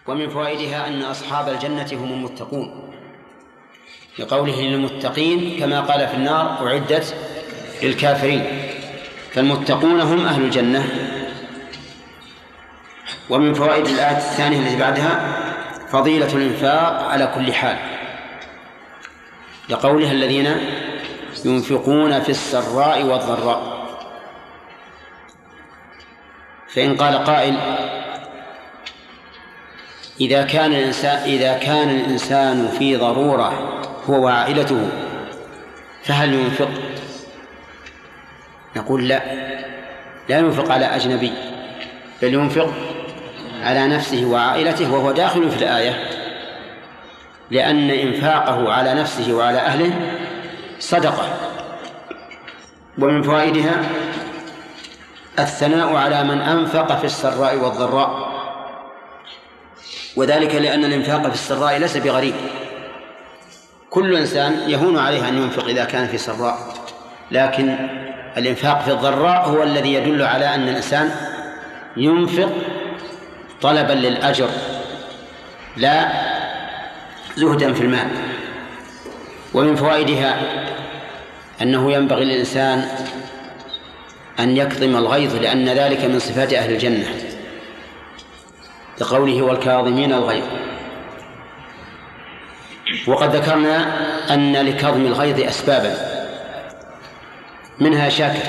ومن فوائدها أن أصحاب الجنة هم المتقون، لقوله للمتقين كما قال في النار أعدت للكافرين، فالمتقون هم أهل الجنة. ومن فوائد الآية الثانية التي بعدها فضيلة الإنفاق على كل حال، لقولها الذين ينفقون في السراء والضراء. فإن قال قائل إذا كان الإنسان في ضرورة هو وعائلته فهل ينفق؟ نقول لا ينفق على أجنبي، بل ينفق على نفسه وعائلته، وهو داخل في الآية، لأن إنفاقه على نفسه وعلى أهله صدقة. ومن فوائدها الثناء على من أنفق في السراء والضراء، وذلك لأن الإنفاق في السراء ليس بغريب، كل إنسان يهون عليه أن ينفق إذا كان في سراء، لكن الإنفاق في الضراء هو الذي يدل على أن الإنسان ينفق طلبا للأجر لا زهدا في المال. ومن فوائدها أنه ينبغي للإنسان أن يكظم الغيظ، لأن ذلك من صفات أهل الجنة، لقوله والكاظمين الغيظ. وقد ذكرنا أن لكظم الغيظ أسبابا، منها شاكر،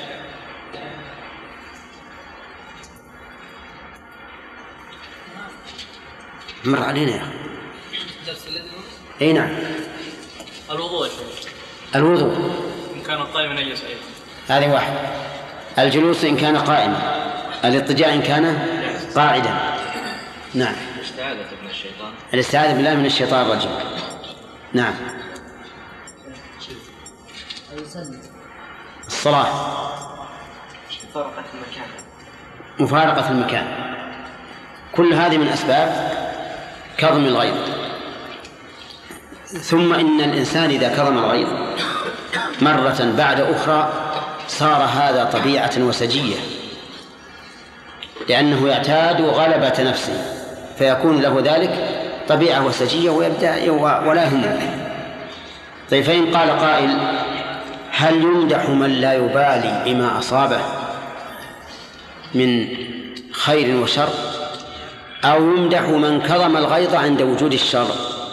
مر علينا يا أخي. أي نعم. الوضوء إن كان قائما يجلس أيضا، هذه واحد. الجلوس إن كان قائما، الاضطجاع إن كان قاعدا. نعم. الاستعاذة بالله من الشيطان الرجيم. نعم. الصلاة، مفارقة المكان، كل هذه من أسباب كظم الغيظ. ثم إن الإنسان إذا كظم الغيظ مرة بعد أخرى صار هذا طبيعة وسجية، لأنه يعتاد غلبة نفسه، فيكون له ذلك طبيعة وسجية ويبدأ ولا يهمه. طيب، فإن قال قائل هل يمدح من لا يبالي بما أصابه من خير وشر، أو يمدح من كظم الغيظ عند وجود الشر؟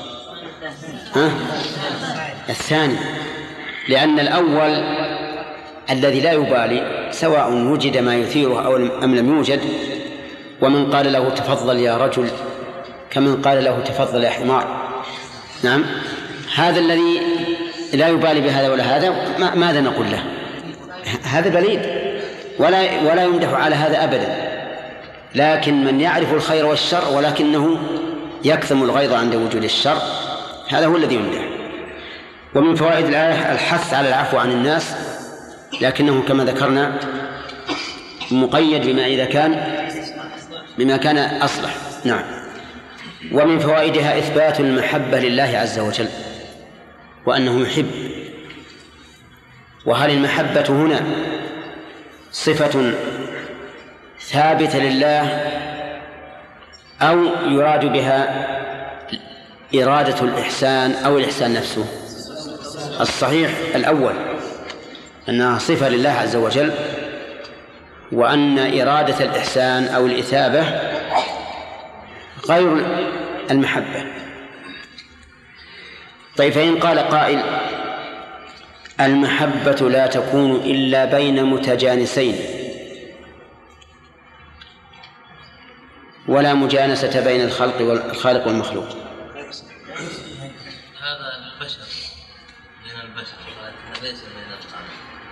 الثاني، لأن الأول الذي لا يبالي سواء وجد ما يثيره أو أم لم يوجد، ومن قال له تفضل يا رجل كمن قال له تفضل يا حمار. نعم، هذا الذي لا يبالي بهذا ولا هذا ماذا نقول له؟ هذا بليد ولا يمدح على هذا أبدا. لكن من يعرف الخير والشر ولكنه يكظم الغيظ عند وجود الشر، هذا هو الذي يمدح. ومن فوائد الآية الحث على العفو عن الناس، لكنه كما ذكرنا مقيد بما كان أصلح. نعم. ومن فوائدها إثبات المحبة لله عز وجل، وأنه يحب. وهل المحبة هنا صفة ثابتة لله أو يراد بها إرادة الإحسان أو الإحسان نفسه؟ الصحيح الأول، أنها صفة لله عز وجل، وأن إرادة الإحسان أو الإثابة غير المحبة. طيب، فإن قال قائل المحبة لا تكون إلا بين متجانسين، ولا مجانسة بين الخالق والمخلوق. هذا البشر بين البشر ليس بين الخالق.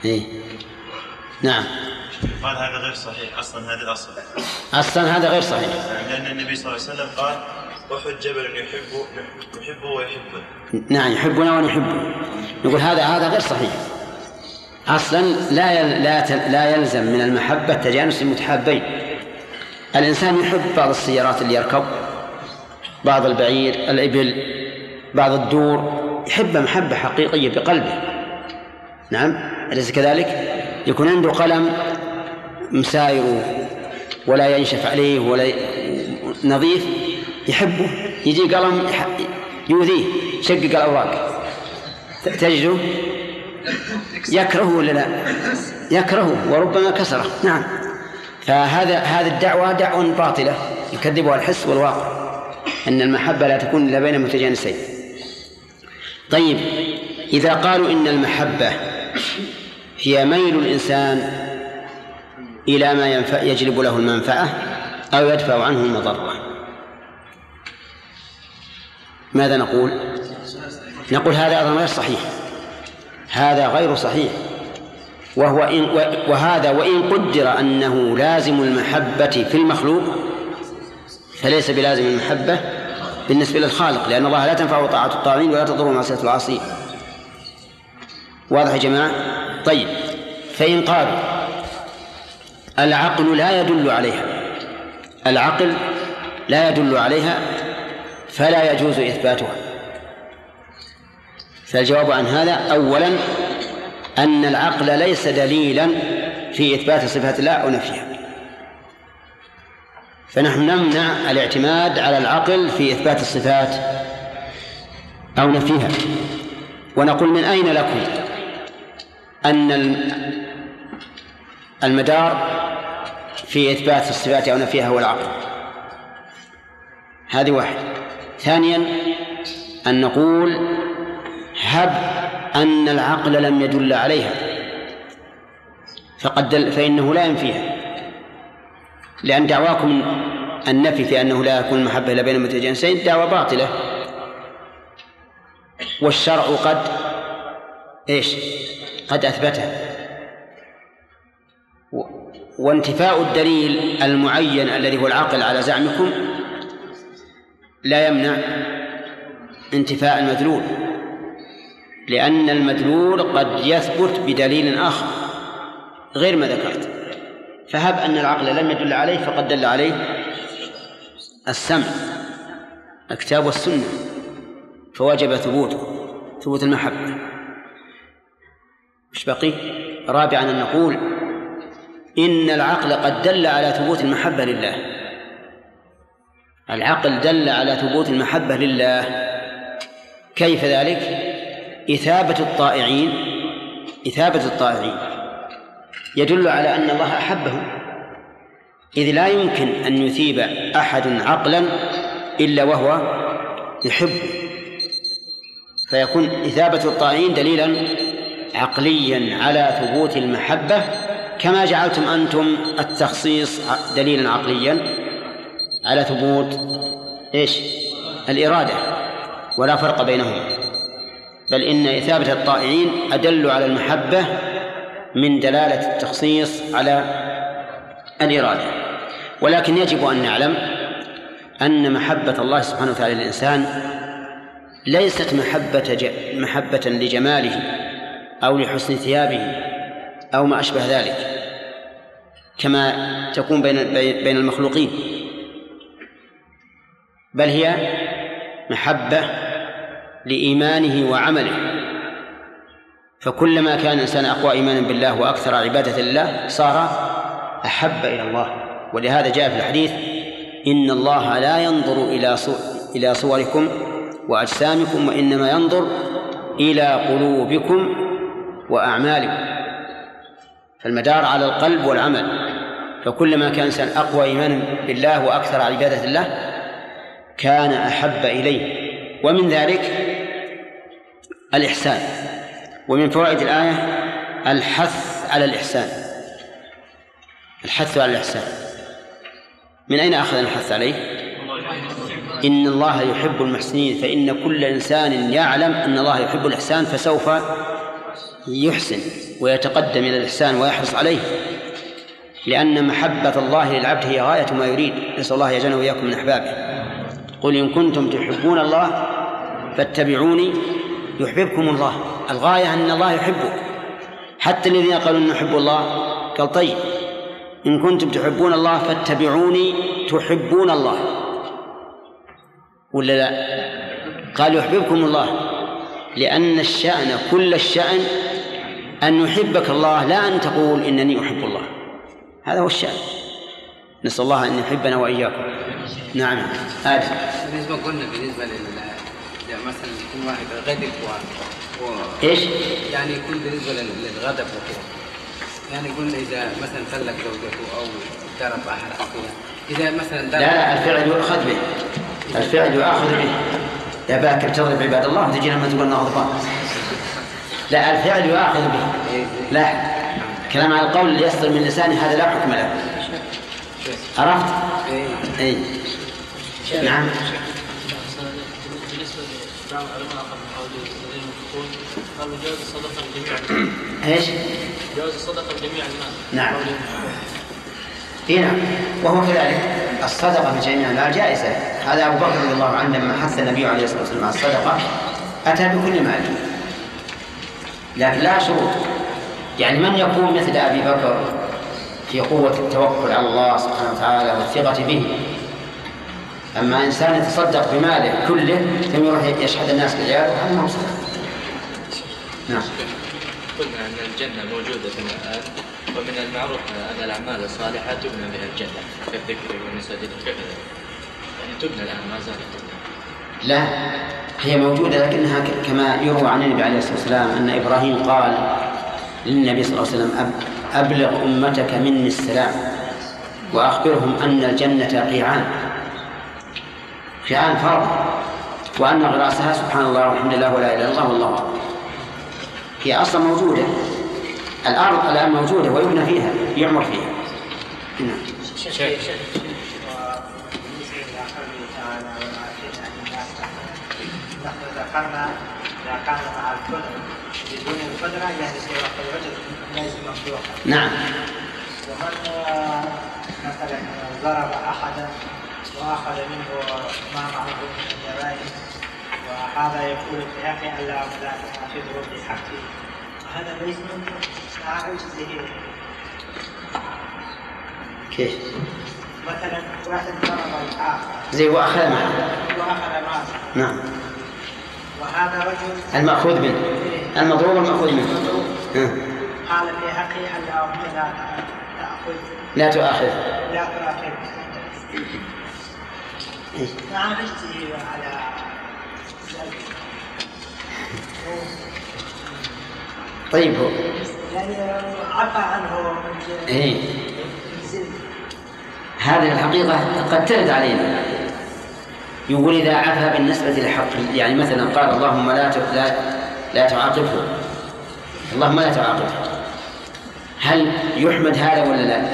نعم. قال هذا غير صحيح، أصلا هذا أصلا هذا غير صحيح، لأن النبي صلى الله عليه وسلم قال أحد جبل يحبه ويحبه. نعم، يحبنا ونحبه. نقول هذا غير صحيح أصلا. لا يلزم من المحبة تجانس المتحابين. الإنسان يحب بعض السيارات اللي يركب، بعض البعير، الإبل، بعض الدور، يحب محبة حقيقية بقلبه. نعم، أليس كذلك؟ يكون عنده قلم مساير ولا ينشف عليه ولا نظيف، يحبه، يجي قلم يؤذيه، شقق الأوراق، تجده يكرهه ولا لا؟ يكرهه وربما كسره. نعم. فهذا الدعوة دعوة باطلة يكذبها الحس والواقع، أن المحبة لا تكون إلا بين متجانسين. طيب، إذا قالوا إن المحبة هي ميل الإنسان إلى ما يجلب له المنفعة أو يدفع عنه المضرة، ماذا نقول؟ نقول هذا أيضا غير صحيح، هذا غير صحيح. وهذا وإن قدر أنه لازم المحبة في المخلوق فليس بلازم المحبة بالنسبة للخالق، لأن الله لا تنفع طاعة الطاعين ولا تضر معصية العاصين. واضح يا جماعة؟ طيب، فإن قالوا العقل لا يدل عليها، العقل لا يدل عليها فلا يجوز إثباتها، فالجواب عن هذا أولا أن العقل ليس دليلا في إثبات صفات الله أو نفيها، فنحن نمنع الاعتماد على العقل في إثبات الصفات أو نفيها، ونقول من أين لكم أن المدار في إثبات الصفات أو نفيها هو العقل؟ هذه واحد. ثانيا أن نقول هب أن العقل لم يدل عليها فإنه لا ينفيها، لأن دعواكم النفي في أنه لا يكون المحبة إلا بين المتجانسين دعوة باطلة، والشرع قد أثبتها. وانتفاء الدليل المعين الذي هو العقل على زعمكم لا يمنع انتفاء المدلول، لأن المدلول قد يثبت بدليل آخر غير ما ذكرت. فهب أن العقل لم يدل عليه فقد دل عليه السمع، الكتاب والسنة، فوجب ثبوت المحبة. مش بقي؟ رابعا أن نقول إن العقل قد دل على ثبوت المحبة لله، العقل دل على ثبوت المحبة لله. كيف ذلك؟ إثابة الطائعين يدل على أن الله أحبهم، إذ لا يمكن أن يثيب أحد عقلا إلا وهو يحبه، فيكون إثابة الطائعين دليلا عقليا على ثبوت المحبة، كما جعلتم أنتم التخصيص دليلا عقليا على ثبوت الإرادة، ولا فرق بينهما، بل إن إثابة الطائعين أدل على المحبة من دلالة التخصيص على الإرادة. ولكن يجب أن نعلم أن محبة الله سبحانه وتعالى للإنسان ليست محبة لجماله أو لحسن ثيابه أو ما أشبه ذلك كما تكون بين المخلوقين، بل هي محبة لإيمانه وعمله، فكلما كان الإنسان أقوى إيمانا بالله وأكثر عبادة لله صار أحب إلى الله. ولهذا جاء في الحديث إن الله لا ينظر إلى صوركم وأجسامكم وإنما ينظر إلى قلوبكم وأعمالكم، فالمدار على القلب والعمل، فكلما كان الإنسان أقوى إيمانا بالله وأكثر عبادة الله كان أحب إليه. ومن ذلك الإحسان، ومن فوائد الآية الحث على الإحسان، الحث على الإحسان. من أين أخذ الحث عليه؟ إن الله يحب المحسنين، فإن كل إنسان يعلم أن الله يحب الإحسان فسوف يحسن ويتقدم إلى الإحسان ويحرص عليه، لأن محبة الله للعبد هي غاية ما يريد. نسأل الله يجعلنا وإياكم من أحبابه. قل إن كنتم تحبون الله فاتبعوني يحببكم الله. الغاية أن الله يحبك. حتى الذين قالوا إن نحب الله قال طيب إن كنتم تحبون الله فاتبعوني تحبون الله، ولا لا؟ قال يحببكم الله، لأن الشأن كل الشأن أن يحبك الله، لا أن تقول إنني أحب الله. هذا هو الشأن. نسأل الله أن يحبنا وإياكم. نعم هذا بالنسبة قلنا بالنسبة مثلا يكون واحد غضب ايش؟ يعني يكون بالنسبة للغضب وكذا، يعني قلنا إذا مثلا طلق زوجته أو ضرب أحد أو كذا، إذا مثلا لا الفعل يؤخذ به، الفعل يؤخذ به. يا باكر تضرب عباد الله تجي لما تقول انه غضبان. لا الفعل يؤخذ به. لا كلام على القول اللي يصدر من لسانه هذا لا حكم له. عرفت؟ اي نعم. بالنسبه لبعض العلماء قالوا جواز الصدقه لجميع ايش؟ جواز الصدقه لجميع الناس. نعم. نعم وهو كذلك الصدقه بجميع المال جائزه. هذا ابو بكر رضي الله عنه لما حث النبي عليه الصلاه والسلام على الصدقه اتى بكل مال، لكن لا شروط. يعني من يكون مثل ابي بكر في قوه التوكل على الله سبحانه وتعالى والثقه به، اما انسان يتصدق بماله كله ثم يروح يشهد الناس لعياله هذا ما هو صدقه. نعم. قلنا ان الجنه موجوده في الآن، ومن المعروف ان الاعمال الصالحه تبنى بها الجنه كالذكر والمساجد وكذا، يعني تبنى الان ما زالت تبنى. لا هي موجوده لكنها كما يروى عن النبي عليه الصلاه والسلام ان ابراهيم قال للنبي صلى الله عليه وسلم ابلغ امتك مني السلام واخبرهم ان الجنه قيعان فرض، وان غراسها سبحان الله والحمد لله ولا اله الا الله والله اكبر. هي اصلا موجوده، الارض الان موجوده ويبنى فيها يعمر فيها. نعم. نحن ذكرنا إذا كان مع الكل بدون القدرة يهدس وقت الرجل ليس مفتوحا. نعم. ومن مثلا ضرب أحدا وأخذ منه ما معه من الجرائم وهذا يقول في حقه ألا تأخذه بحقه، هذا ليس ممكن مع عجزه. كيف؟ مثلا واحد ضرب الآخر زي وأخذ معه. نعم. وهذا رجل المأخوذ منه، المضروب المأخوذ منه. قال في حقه اللهم لا تأخذ لا تؤاخذ مع عجزه على طيب هو يعني عفى عنه هذه الحقيقة قد ترد علينا. يقول إذا عفى بالنسبة لحق، يعني مثلا قال اللهم لا تعاقبه، اللهم لا تعاقبه، هل يحمد هذا ولا لا؟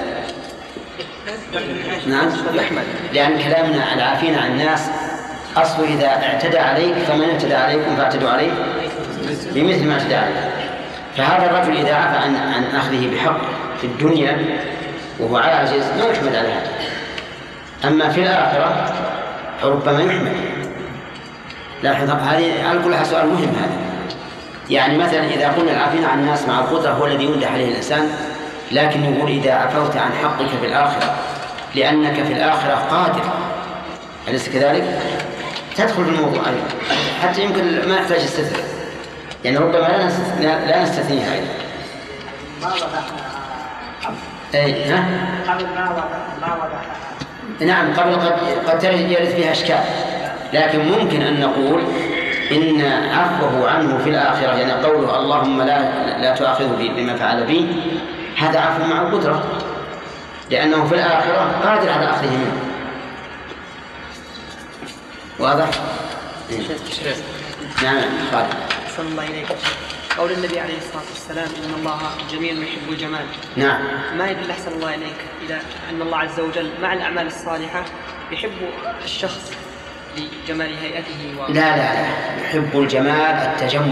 نعم يحمد، لأن كلامنا العافين عن الناس أصل إذا اعتدى عليك فمن اعتدى عليكم فاعتدوا عليه بمثل ما اعتدى عليه. فهذا الرجل إذا عفى عن أخذه بحق في الدنيا وهو على عجز ما يحمد على هذا، أما في الآخرة ربما يحمد. لاحظ هذه على كل حال سؤال مهم هذا. يعني مثلا إذا قلنا العافين عن الناس مع القدرة هو الذي يمدح عليه الإنسان، لكن يقول إذا عفوت عن حقك في الآخرة لأنك في الآخرة قادر، أليس كذلك؟ تدخل في الموضوع أيضا، حتى يمكن ما يحتاج استثناء، يعني ربما لا نستثنيها أيضا. ما وضحنا قبل ما وضحنا. نعم قبل قد يرد فيها أشكال، لكن ممكن أن نقول إن عفوه عنه في الآخرة، يعني قوله اللهم لا تؤاخذه بما فعل بي، هذا عفو مع القدرة، لأنه في الآخرة قادر على أخذه منه. واضح؟ نعم خالد. أحسن الله إليك. قول النبي عليه الصلاة والسلام إن الله جميل يحب الجمال. نعم. ما يدل أحسن الله إليك إذا أن الله عز وجل مع الأعمال الصالحة يحب الشخص لجمال هيئته لا يحب الجمال التجمل.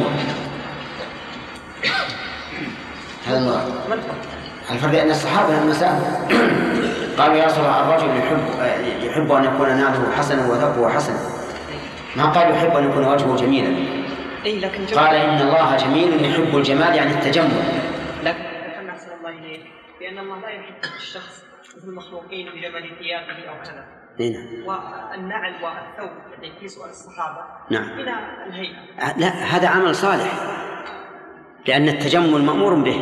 هذا المراد. الفرق أن الصحابة لما سألوا قالوا يا رسول الله الرجل يحب أن يكون نعله حسنا وثوبه حسنا، ما قال يحب أن يكون وجهه جميلا. قال إن الله جميل يحب الجمال يعني التجمل. لكن أحسن الله إليك بأن الله لا يحب الشخص مثل المخلوقين بجمال ثيابه أو كذا. والنعل والثوب الذي في سؤال الصحابة إلى الهيئة. لا هذا عمل صالح، لأن التجمل مأمور به.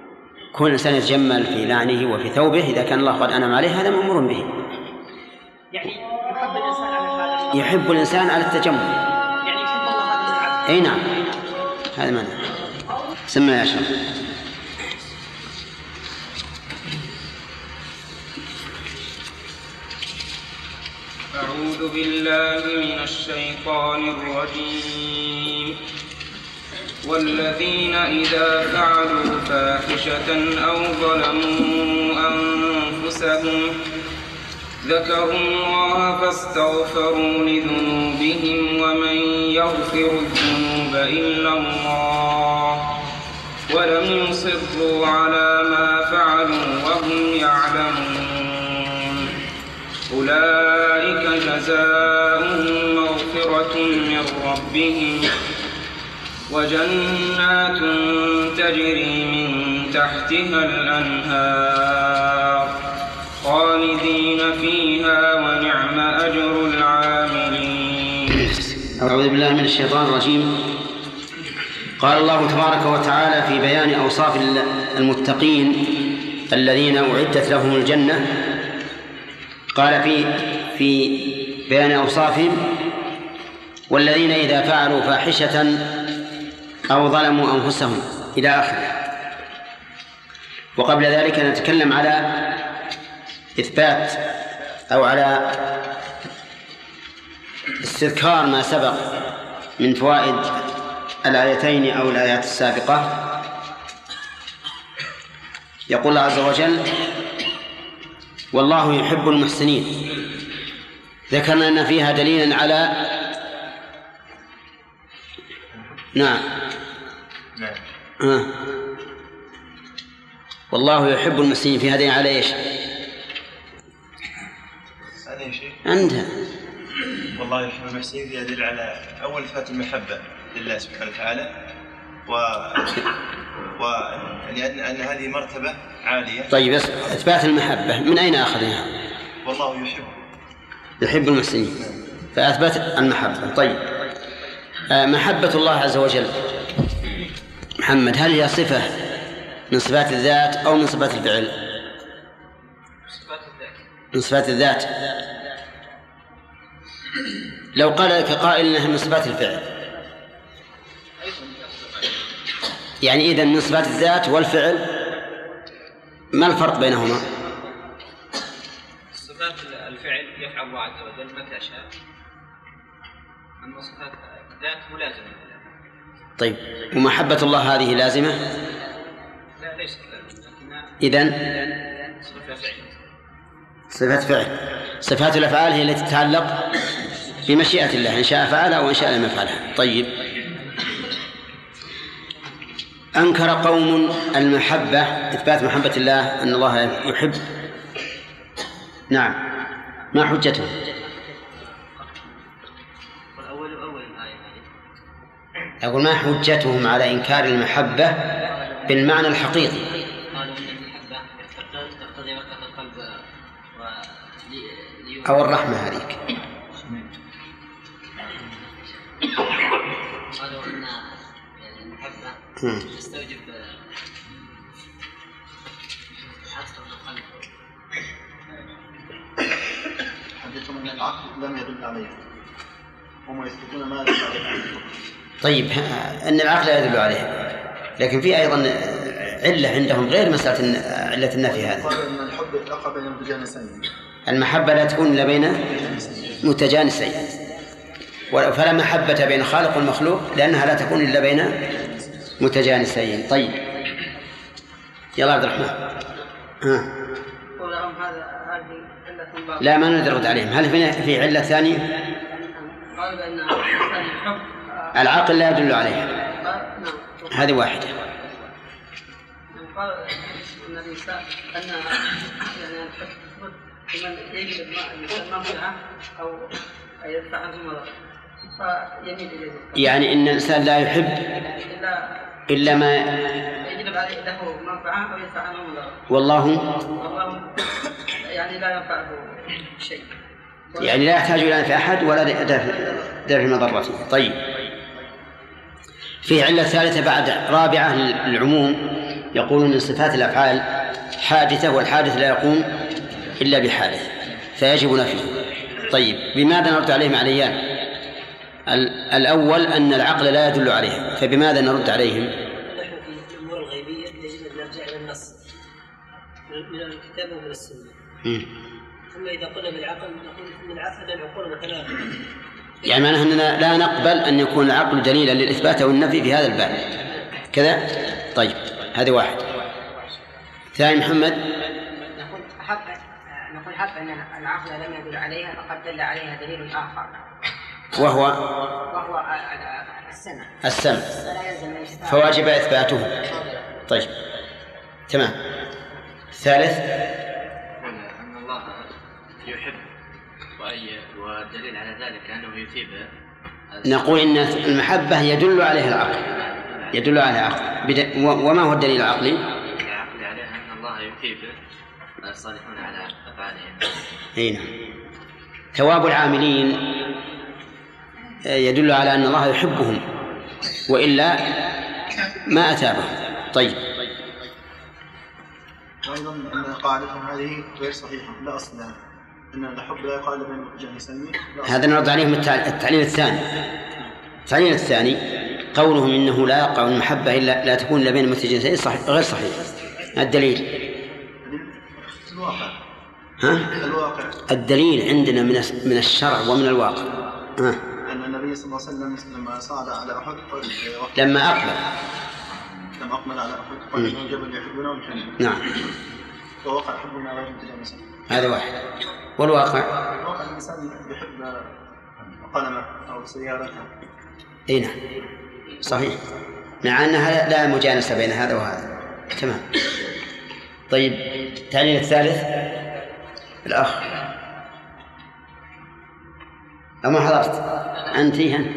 كل إنسان يتجمل في لعنه وفي ثوبه إذا كان الله قد أنعم عليه هذا مأمور به. يعني يحب الإنسان على هذا، يحب الإنسان على التجمل، يعني يحب الله هذا من العبد. أي نعم، هذا معنى. سمع يا شيخ. أعوذ بالله من الشيطان الرجيم. والذين إذا فعلوا فاحشة أو ظلموا أنفسهم ذكروا الله فاستغفروا لذنوبهم ومن يغفر الذنوب إلا الله ولم يصروا على ما فعلوا وهم يعلمون أولئك جزاؤهم مغفرة من ربهم وجنات تجري من تحتها الأنهار خالدين فيها ونعم أجر العاملين. أعوذ بالله من الشيطان الرجيم. قال الله تبارك وتعالى في بيان أوصاف المتقين الذين أعدت لهم الجنة، قال في بيان أوصافهم: والذين إذا فعلوا فاحشة أو ظلموا أنفسهم إلى آخره. وقبل ذلك نتكلم على إثبات أو على استذكار ما سبق من فوائد الآيتين أو الآيات السابقة. يقول الله عز وجل: والله يحب المحسنين. ذكرنا أن فيها دليلا على نعم والله يحب المحسنين، في هذه على إيش؟ عندها والله يحب المحسنين يدل على أول إثبات المحبة لله سبحانه وتعالى، أن هذه مرتبة عالية. طيب، إثبات المحبة من أين أخذها؟ والله يحب المحسنين، فأثبت المحبة. طيب، محبة الله عز وجل محمد، هل هي صفة من صفات الذات أو من صفات الفعل؟ من صفات الذات. لو قال لك قائل إنها من صفات الفعل، يعني إذن من صفات الذات والفعل، ما الفرق بينهما؟ صفات الفعل يفعل الله عز وجل متى شاء، أما صفات الذات ملازمة. طيب، ومحبة الله هذه لازمة؟ لا، ليست لازمة. إذن صفة فعل. صفات الأفعال هي التي تتعلق بمشيئة الله، إن شاء فعلها وإن شاء لم يفعلها. طيب، أنكر قوم المحبة، إثبات محبة الله، أن الله يحب. نعم، ما حجتهم؟ أقول ما حجتهم على إنكار المحبة بالمعنى الحقيقي؟ أو الرحمة هذيك. قالوا أن المحبة تستوجب عطف القلب. حدثهم أن العقل لم يدل عليه، هم يثبتون ما يدل عليه. طيب، أن العقل لا يدل عليه، لكن في أيضا علة عندهم غير مسألة علة النفي هذا. قالوا أن الحب يتلقى بين المتجانسين. المحبة لا تكون إلا بين متجانسين، فلا محبة بين خالق والمخلوق لأنها لا تكون إلا بين متجانسين. طيب، يلا عبد الرحمن. لا، ما نرد عليهم. هل في علة ثانية؟ قالوا بأن الحب العقل لا يدل عليها. هذه واحدة. قال أن الإنسان أن يعني الحب لمن يجلب ما منعه أو يدفع عنه مرض فيميل إليه. يعني إن الإنسان لا يحب إلا ما يجلب عليه له منفعة أو يدفع عنه مرض. والله يعني لا ينفعه شيء، يعني لا يحتاج إلى نفع أحد ولا دفع مضرته. طيب، في علة ثالثة بعد رابعة للعموم، يقولون إن صفات الأفعال حادثة، والحادث لا يقوم إلا بحادث، فيجب نفيه. طيب بماذا نرد عليهم عليان؟ الأول أن العقل لا يدل عليها، فبماذا نرد عليهم؟ نحن في الأمور الغيبية يجب أن نرجع إلى النص من الكتاب ومن السنة. أما إذا قلنا بالعقل نقول من العقل العقول متناقضة، يعني معناه أننا لا نقبل أن يكون العقل دليلا للإثبات والنفي في هذا الباب كذا. طيب هذه واحد. ثاني محمد نقول حتى أن العقل لم يدل عليها فقد دل عليها دليل آخر وهو السمع فواجب إثباته. طيب تمام. ثالث أن الله يحب والدليل على ذلك أنه يثيب. نقول إن المحبة يدل عليها العقل، يدل عليها العقل. وما هو الدليل العقلي؟ العقل عليها أن الله يثيب الصالحون على أفعالهم. هنا ثواب العاملين يدل على أن الله يحبهم وإلا ما أثابهم. طيب وأيضا أن قاعدتهم هذه غير صحيحة، لا أصل لها، أن الحب لا يقال بين الجنسين. هذا نرد عليهم التعليل الثاني. التعليل الثاني قولهم إنه لا يقع المحبة إلا لا تكون إلا بين المتجنسين صحيح غير صحيح. الدليل الواقع. الواقع. الدليل عندنا من الشرع ومن الواقع. أن النبي صلى الله عليه وسلم لما صعد على أحد لما أقبل على أحد قال إنه جبل يحبنا ويحبنا. نعم. ووقع حبنا غير متجانسا. هذا واحد. والواقع الإنسان يحب قلمه أو سيارته. نعم صحيح، مع أنها لا مجانسة بين هذا وهذا. تمام. طيب التعليل الثالث الأخ أما حضرت أنت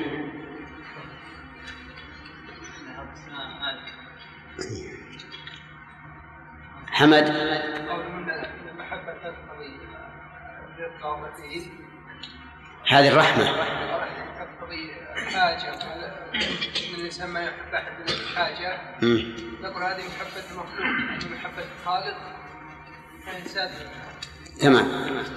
حمد. هذه الرحمة تقتضي حاجة، من الإنسان ما يحب أحد من الحاجة نقول هذه محبة المخلوق، يعني محبة الخالق الإنسان. تمام.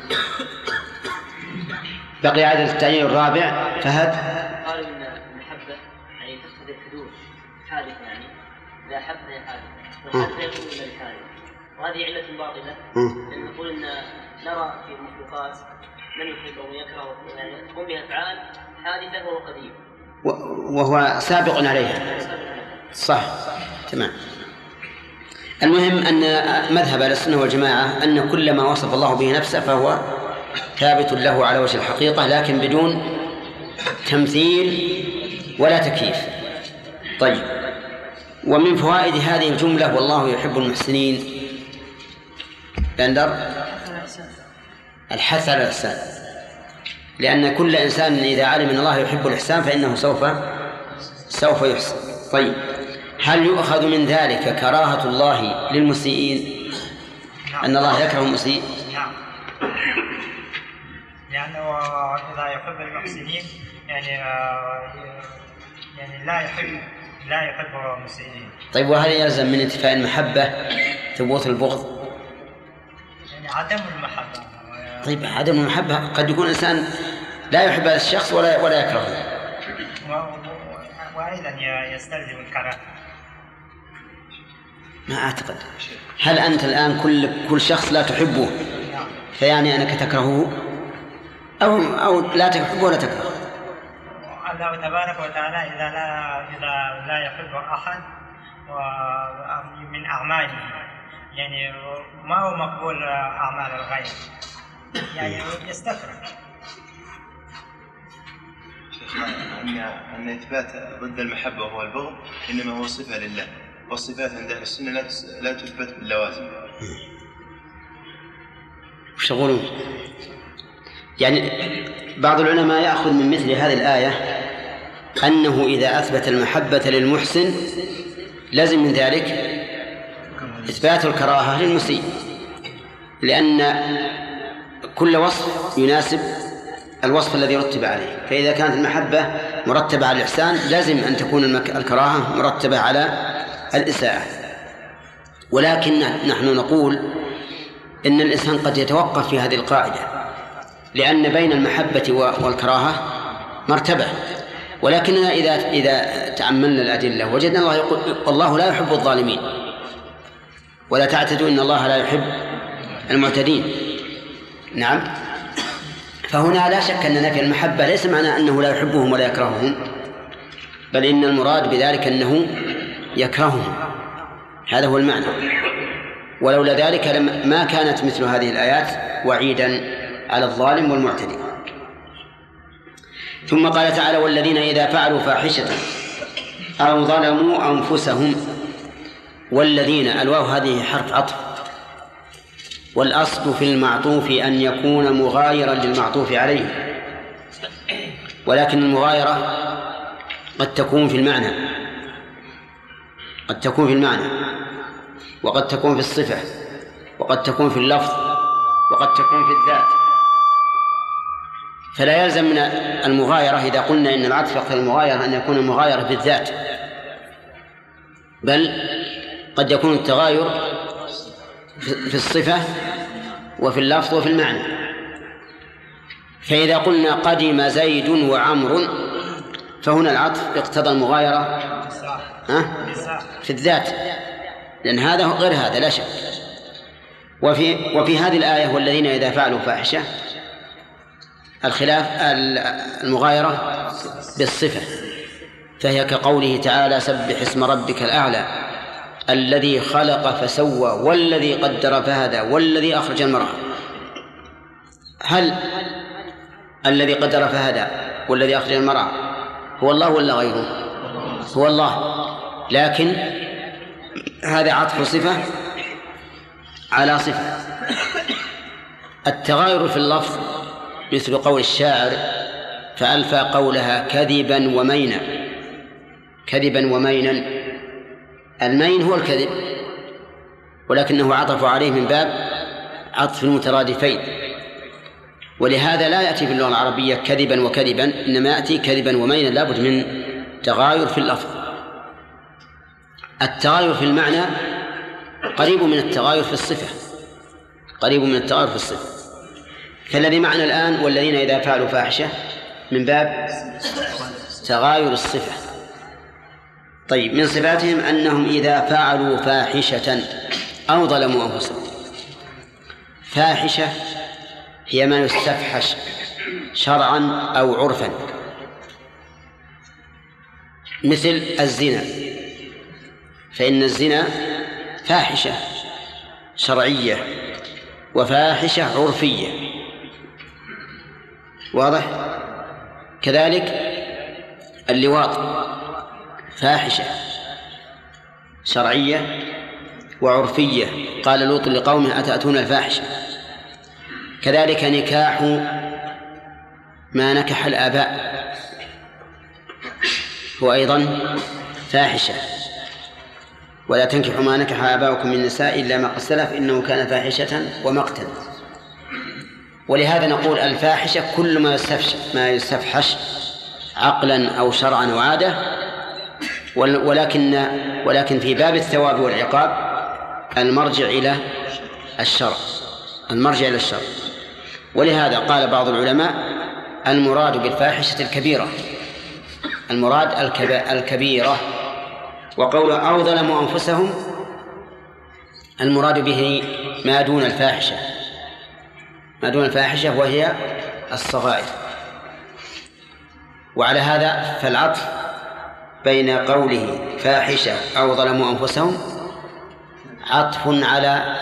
بقي عدد التعليل الرابع. فهد قالوا إن المحبة يعني تقتضي الحدوث حادثة، يعني لا حدث هي حادثة والحادثة يكون إلا الحادث، وهذه علة باطلة. لأن نقول إن نرى في المخلوقات من يحب ويكره يعني تقوم بها أفعال حادثة وهو قديم وهو سابق عليها. صح. تمام. المهم أن مذهب السنة والجماعة أن كل ما وصف الله به نفسه فهو ثابت له على وجه الحقيقة، لكن بدون تمثيل ولا تكييف. طيب ومن فوائد هذه الجملة والله يحب المحسنين بندر الحث على الإحسان، لأن كل إنسان إذا علم أن الله يحب الإحسان فإنه سوف يحسن. طيب هل يؤخذ من ذلك كراهة الله للمسيئين؟ أن الله يكره المسيء؟ نعم، لأنه إذا يحب المحسنين يعني لا يحب المسيئين. طيب وهل يلزم من انتفاء المحبة ثبوت البغض؟ يعني عدم المحبة. طيب عدم المحبة قد يكون إنسان لا يحب هذا الشخص ولا يكرهه، وأيضا يستلزم الكراهة. ما أعتقد. هل أنت الآن كل شخص لا تحبه فيعني أنك تكرهه أو لا تحبه ولا تكرهه؟ الله تبارك وتعالى إذا لا يحب أحد من أعماله، يعني ما هو مقبول أعمال الغير، يعني يستكره. أن إثبات ضد المحبة وهو البغض إنما هو صفة لله، والصفات عند أهل السنة لا تثبت باللوازم. وش تقولون؟ يعني بعض العلماء يأخذ من مثل هذه الآية أنه إذا أثبت المحبة للمحسن لازم من ذلك إثبات الكراهة للمسيء، لأن كل وصف يناسب الوصف الذي رتب عليه، فإذا كانت المحبة مرتبة على الإحسان لازم أن تكون الكراهة مرتبة على الإساءة. ولكن نحن نقول إن الإنسان قد يتوقف في هذه القاعدة، لأن بين المحبة والكراهة مرتبة، ولكننا إذا تأملنا الأدلة وجدنا الله يقول والله لا يحب الظالمين، ولا تعتدوا إن الله لا يحب المعتدين. نعم، فهنا لا شك أن نفي المحبة ليس معنى أنه لا يحبهم ولا يكرههم، بل إن المراد بذلك أنه يكرههم، هذا هو المعنى. ولولا ذلك ما كانت مثل هذه الآيات وعيدا على الظالم والمعتدي. ثم قال تعالى والذين إذا فعلوا فاحشة أو ظلموا أنفسهم. والذين الواو هذه حرف عطف، والأصل في المعطوف أن يكون مغايرا للمعطوف عليه، ولكن المغايرة قد تكون في المعنى، قد تكون في المعنى، وقد تكون في الصفة، وقد تكون في اللفظ، وقد تكون في الذات. فلا يلزم من المغايرة إذا قلنا إن العطف يقتضي المغايرة أن يكون المغايرة بالذات، بل قد يكون التغاير في الصفة وفي اللفظ وفي المعنى. فإذا قلنا قدم زيد وعمر فهنا العطف اقتضى المغايرة في الذات، لأن هذا غير هذا لا شك. وفي هذه الآية والذين إذا فعلوا فاحشة الخلاف المغايرة بالصفة، فهي كقوله تعالى سبح اسم ربك الأعلى الذي خلق فسوى والذي قدر فهدى والذي أخرج المرعى. هل الذي قدر فهدى والذي أخرج المرعى هو الله ولا غيره؟ هو الله، لكن هذا عطف صفة على صفة. التغاير في اللفظ مثل قول الشاعر فألفى قولها كذبا ومينا. كذبا ومينا، المين هو الكذب، ولكنه عطف عليه من باب عطف المترادفين، ولهذا لا يأتي في اللغة العربية كذبا وكذبا، إنما يأتي كذبا ومينا، لابد من تغاير في اللفظ. التغاير في المعنى قريب من التغاير في الصفة، قريب من التغاير في الصفة. فالذي معنا الآن والذين إذا فعلوا فاحشة من باب تغاير الصفة. طيب، من صفاتهم أنهم إذا فعلوا فاحشة أو ظلموا أنفسهم. فاحشة هي ما يستفحش شرعا أو عرفا، مثل الزنا، فإن الزنا فاحشة شرعية وفاحشة عرفية، واضح؟ كذلك اللواط فاحشة شرعية وعرفية، قال لوط لقومه أتأتون الفاحشة. كذلك نكاح ما نكح الآباء هو أيضا فاحشة، ولا تنكحوا ما نكح آباؤكم من النساء إلا ما قد سلف إنه كان فاحشة ومقتا. ولهذا نقول الفاحشة كل ما يستفحش عقلا أو شرعا أو عادة، ولكن في باب الثواب والعقاب المرجع إلى الشرع، المرجع إلى الشرع. ولهذا قال بعض العلماء المراد بالفاحشة الكبيرة، المراد الكبيرة. وقوله أو ظلموا أنفسهم المراد به ما دون الفاحشة، ما دون الفاحشة وهي الصغائر. وعلى هذا فالعطف بين قوله فاحشة أو ظلموا أنفسهم عطف على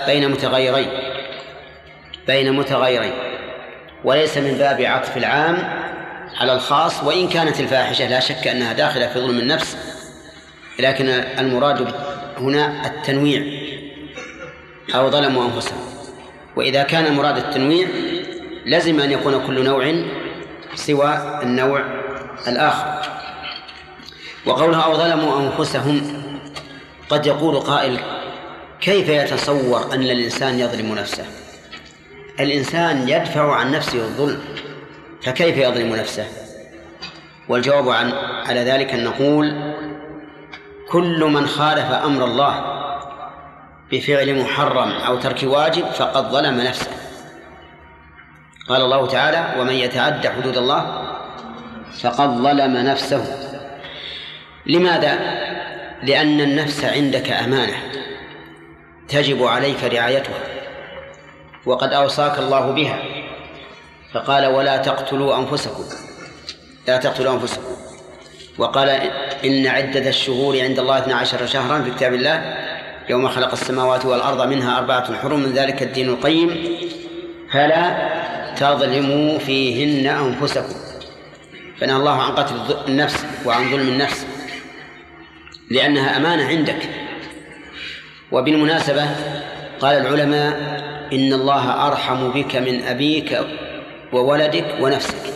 بين متغيرين، وليس من باب عطف العام على الخاص. وإن كانت الفاحشة لا شك أنها داخلة في ظلم النفس، لكن المراد هنا التنويع أو ظلموا أنفسهم. وإذا كان المراد التنويع لازم أن يكون كل نوع سوى النوع الآخر. وقولها أو ظلموا أنفسهم قد يقول قائل كيف يتصور أن الإنسان يظلم نفسه؟ الإنسان يدفع عن نفسه الظلم، فكيف يظلم نفسه؟ والجواب على ذلك أن نقول كل من خالف أمر الله بفعل محرم أو ترك واجب فقد ظلم نفسه. قال الله تعالى: ومن يتعد حدود الله فقد ظلم نفسه. لماذا؟ لأن النفس عندك أمانة تجب عليك رعايتها، وقد أوصاك الله بها، فقال: ولا تقتلوا أنفسكم، لا تقتلوا أنفسكم. وقال: إن عدة الشهور عند الله 12 شهرا في كتاب الله يوم خلق السماوات والأرض منها 4 حرم من ذلك الدين القيم فلا تظلموا فيهن أنفسكم. فنهى الله عن قتل النفس وعن ظلم النفس لأنها أمانة عندك. وبالمناسبة قال العلماء: إن الله أرحم بك من أبيك وولدك ونفسك،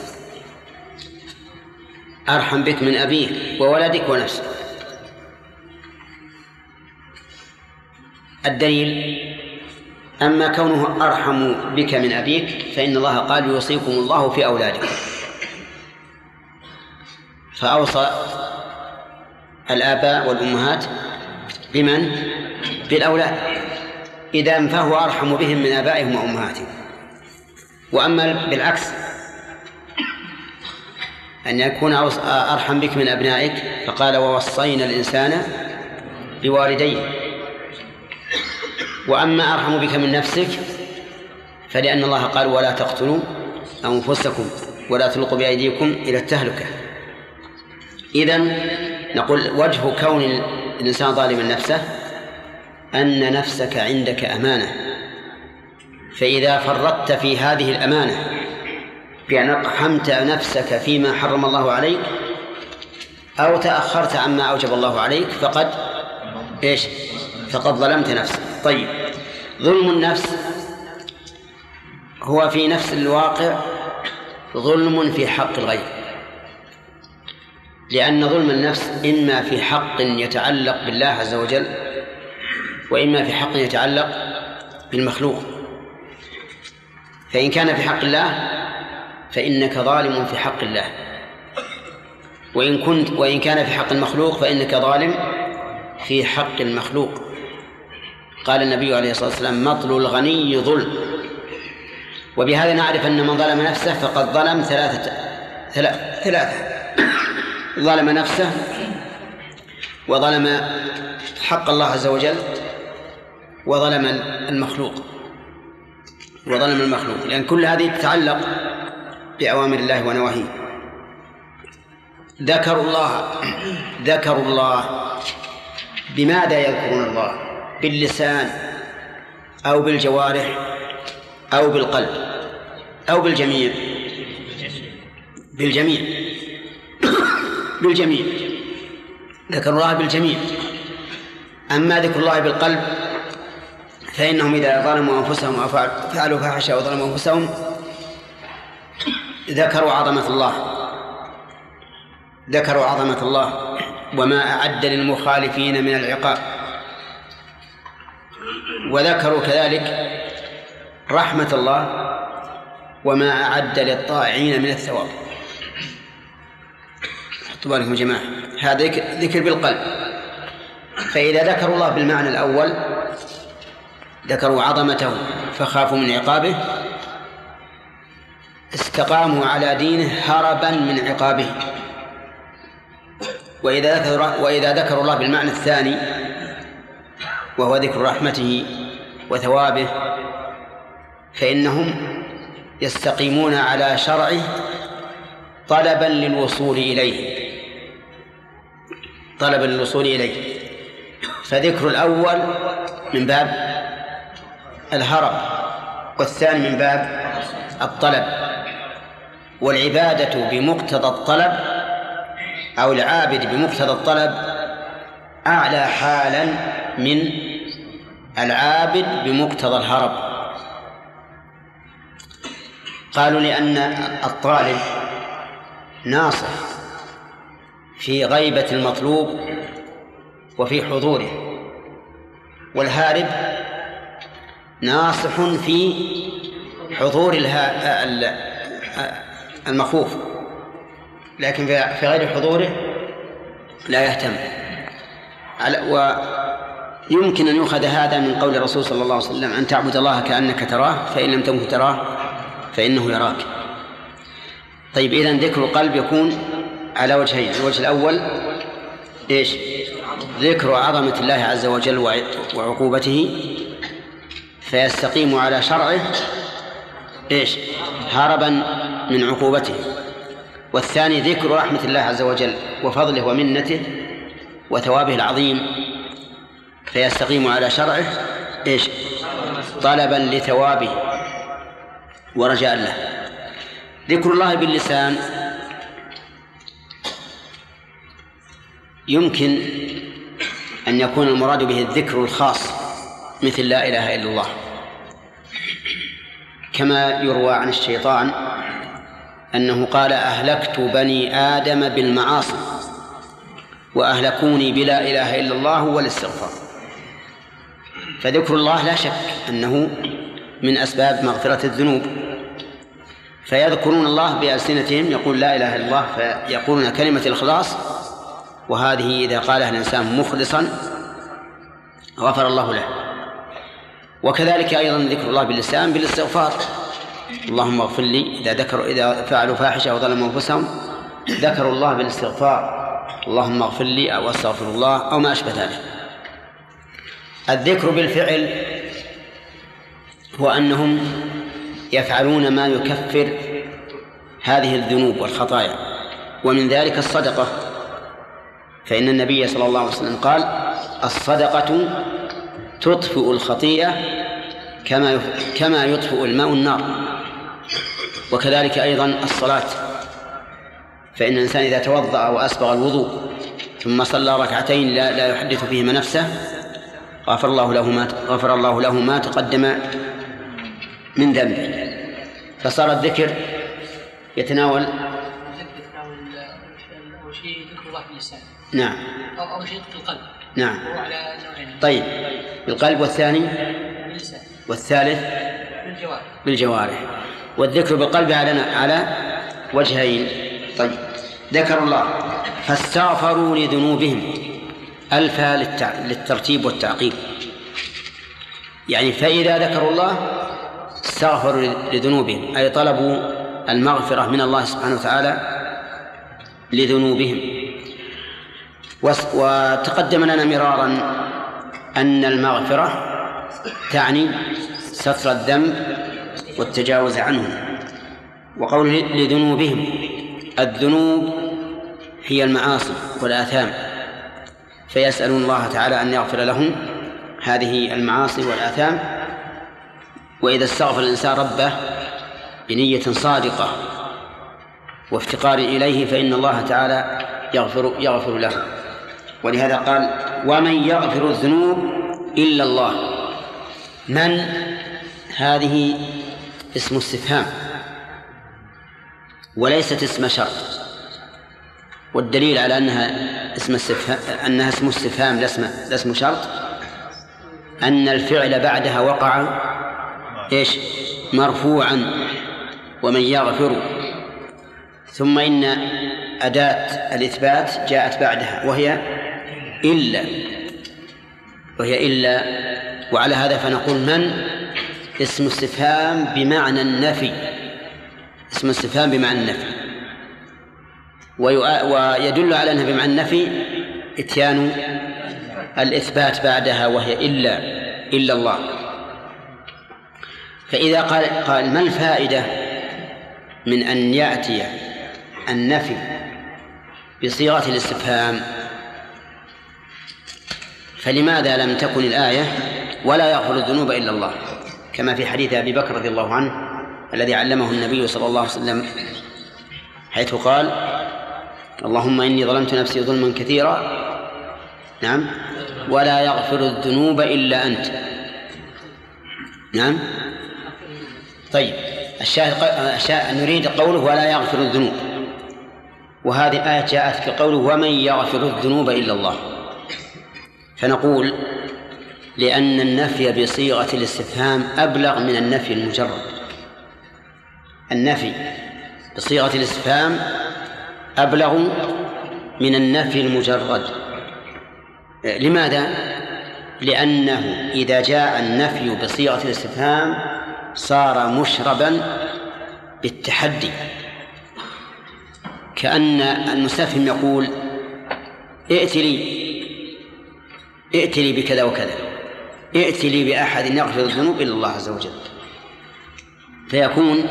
أرحم بك من أبيك وولدك ونفسك. الدليل: أما كونه أرحم بك من أبيك فإن الله قال: يوصيكم الله في أولادكم، فأوصى الآباء والأمهات بمن؟ بالأولاد. إذا فهو أرحم بهم من آبائهم وأمهاتهم. وأما بالعكس أن يكون أرحم بك من أبنائك فقال: ووصينا الإنسان بوالديه. وأما أرحم بك من نفسك فلأن الله قال: ولا تقتلوا أنفسكم ولا تلقوا بأيديكم إلى التهلكة. إذن نقول وجه كون الإنسان ظالما نفسه أن نفسك عندك أمانة، فإذا فرطت في هذه الأمانة بأن أقحمت نفسك فيما حرم الله عليك أو تأخرت عما أوجب الله عليك فقد ظلمت نفسك. طيب، ظلم النفس هو في نفس الواقع ظلم في حق الغير، لأن ظلم النفس إما في حق يتعلق بالله عز وجل وإما في حق يتعلق بالمخلوق. فإن كان في حق الله فإنك ظالم في حق الله، وإن كان في حق المخلوق فإنك ظالم في حق المخلوق. قال النبي عليه الصلاة والسلام: مطل الغني ظلم. وبهذا نعرف أن من ظلم نفسه فقد ظلم ثلاثة: ظلم نفسه وظلم حق الله عز وجل وظلم المخلوق لأن كل هذه تتعلق بأوامر الله ونواهيه. ذكروا الله بماذا يذكرون الله؟ باللسان أو بالجوارح أو بالقلب أو بالجميع؟ بالجميع. ذكر الله بالجميع. أما ذكر الله بالقلب فإنهم إذا ظلموا أنفسهم أو فعلوا فاحشة وظلموا أنفسهم ذكروا عظمة الله وما أعد للمخالفين من العقاب، وذكروا كذلك رحمة الله وما أعد للطائعين من الثواب. حطوا بالكم يا جماعة، هذا ذكر بالقلب. فإذا ذكروا الله بالمعنى الأول ذكروا عظمته فخافوا من عقابه، استقاموا على دينه هربا من عقابه. وإذا ذكروا الله بالمعنى الثاني وهو ذكر رحمته وثوابه فإنهم يستقيمون على شرعه طلبا للوصول إليه. فذكر الأول من باب الهرب والثاني من باب الطلب. والعبادة بمقتضى الطلب أو العابد بمقتضى الطلب أعلى حالا من العابد بمقتضى الهرب. قالوا لأن الطالب ناصح في غيبة المطلوب وفي حضوره، والهارب ناصح في حضور المخوف لكن في غير حضوره لا يهتم. ويمكن أن يؤخذ هذا من قول الرسول صلى الله عليه وسلم: أن تعبد الله كأنك تراه فإن لم تكن تراه فإنه يراك. طيب إذن ذكر القلب يكون على وجهين. الوجه الأول إيش؟ ذكر عظمة الله عز وجل وعقوبته فيستقيم على شرعه إيش؟ هربا من عقوبته. والثاني ذكر رحمة الله عز وجل وفضله ومنته وثوابه العظيم فيستقيم على شرعه إيش؟ طلبا لثوابه ورجاء له. ذكر الله باللسان يمكن أن يكون المراد به الذكر الخاص مثل لا إله إلا الله، كما يروى عن الشيطان أنه قال أهلكت بني آدم بالمعاصي وأهلكوني بلا إله إلا الله والاستغفار. فذكر الله لا شك أنه من أسباب مغفرة الذنوب، فيذكرون الله بألسنتهم يقول لا إله إلا الله فيقولون كلمة الإخلاص، وهذه إذا قالها الإنسان مخلصا غفر الله له. وكذلك أيضا ذكر الله باللسان بالاستغفار، اللهم اغفر لي إذا فعلوا فاحشة وظلموا أنفسهم ذكروا الله بالاستغفار، اللهم اغفر لي أو أستغفر الله أو ما أشبه ذلك. الذكر بالفعل هو أنهم يفعلون ما يكفر هذه الذنوب والخطايا، ومن ذلك الصدقة، فإن النبي صلى الله عليه وسلم قال الصدقة تطفئ الخطيئة كما يطفئ الماء النار. وكذلك أيضا الصلاة، فإن الإنسان إذا توضأ وأسبغ الوضوء ثم صلى ركعتين لا يحدث فيهما نفسه غفر الله له ما تقدم من ذنبه. فصار الذكر يتناول أول شيء ذكر الله باللسان، نعم، أو شيء في القلب، نعم، هو على نوعين. طيب بالقلب، والثاني باللسان، والثالث بالجوارح. والذكر بالقلب على وجهين. طيب ذكر الله فاستغفروا لذنوبهم، ألفا للترتيب يعني فإذا ذكروا الله استغفروا لذنوبهم، أي طلبوا المغفرة من الله سبحانه وتعالى لذنوبهم. وتقدم لنا مرارا أن المغفرة تعني ستر الذنب والتجاوز عنه. وقوله لذنوبهم، الذنوب هي المعاصي والآثام، فيسألون الله تعالى أن يغفر لهم هذه المعاصي والآثام. وإذا استغفر الإنسان ربه بنية صادقة وافتقار إليه فإن الله تعالى يغفر له. ولهذا قال ومن يغفر الذنوب إلا الله. من هذه اسم استفهام وليست اسم شرط، والدليل على أنها اسم استفهام لا اسم شرط أن الفعل بعدها وقع إيش؟ مرفوعا، ومن يغفر، ثم إن أداة الإثبات جاءت بعدها وهي إلا. وعلى هذا فنقول من اسم استفهام بمعنى النفي، اسم استفهام بمعنى النفي. ويدل على أنها بمعنى النفي إتيان الإثبات بعدها وهي إلا الله. فإذا قال ما الفائدة من أن يأتي النفي بصيغة الاستفهام؟ فلماذا لم تكن الآية ولا يغفر الذنوب إلا الله كما في حديث أبي بكر رضي الله عنه الذي علمه النبي صلى الله عليه وسلم، حيث قال اللهم إني ظلمت نفسي ظلما كثيرا، نعم، ولا يغفر الذنوب إلا أنت، نعم. طيب الشاهد نريد قوله ولا يغفر الذنوب، وهذه الآية جاءت في قوله ومن يغفر الذنوب إلا الله. فنقول لأن النفي بصيغة الاستفهام أبلغ من النفي المجرد. النفي بصيغة الاستفهام أبلغ من النفي المجرد. لماذا؟ لأنه إذا جاء النفي بصيغة الاستفهام صار مشربا بالتحدي، كأن المستفهم يقول ائت لي بكذا وكذا، ائت لي بأحد يغفر الذنوب إلا الله عز وجل. فيكون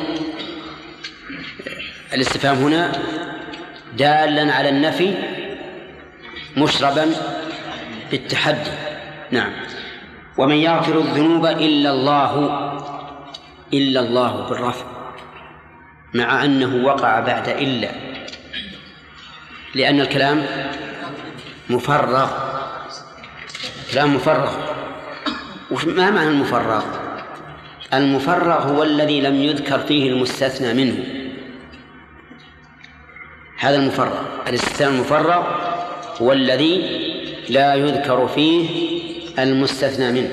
الاستفهام هنا دالا على النفي مشربا بالتحدي. نعم. ومن يغفر الذنوب إلا الله بالرفع، مع أنه وقع بعد إلا، لأن الكلام مفرغ، كلام مفرغ. ما معنى المفرغ؟ المفرغ هو الذي لم يذكر فيه المستثنى منه، هذا المفرغ. الاستثناء المفرغ هو الذي لا يذكر فيه المستثنى منه.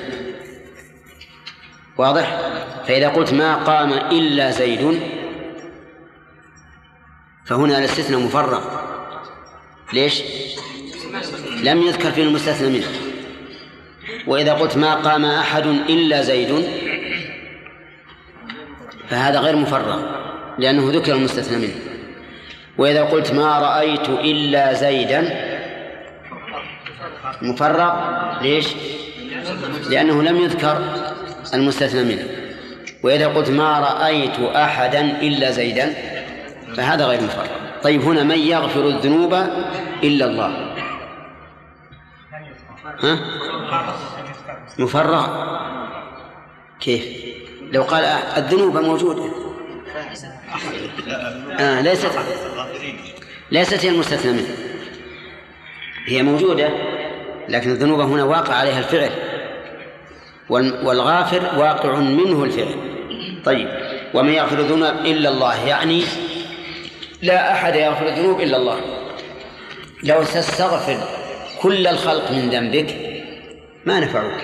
واضح؟ فإذا قلت ما قام إلا زيد فهنا الاستثناء مفرغ. ليش؟ لم يذكر فيه المستثنى منه. وإذا قلت ما قام أحد إلا زيد فهذا غير مفرغ لأنه ذكر المستثنى منه. وإذا قلت ما رأيت إلا زيدا مفرغ. ليش؟ لأنه لم يذكر المستثنى منه. وإذا قلت ما رأيت أحدا إلا زيدا فهذا غير مفرغ. طيب هنا من يغفر الذنوب إلا الله، ها؟ مفرغ. كيف؟ لو قال الذنوب موجودة ليست هي المستثنى منه، هي موجودة لكن الذنوب هنا واقع عليها الفعل، والغافر واقع منه الفعل. طيب ومن يغفر الذنوب إلا الله يعني لا أحد يغفر الذنوب إلا الله. لو تستغفر كل الخلق من ذنبك ما نفعوك.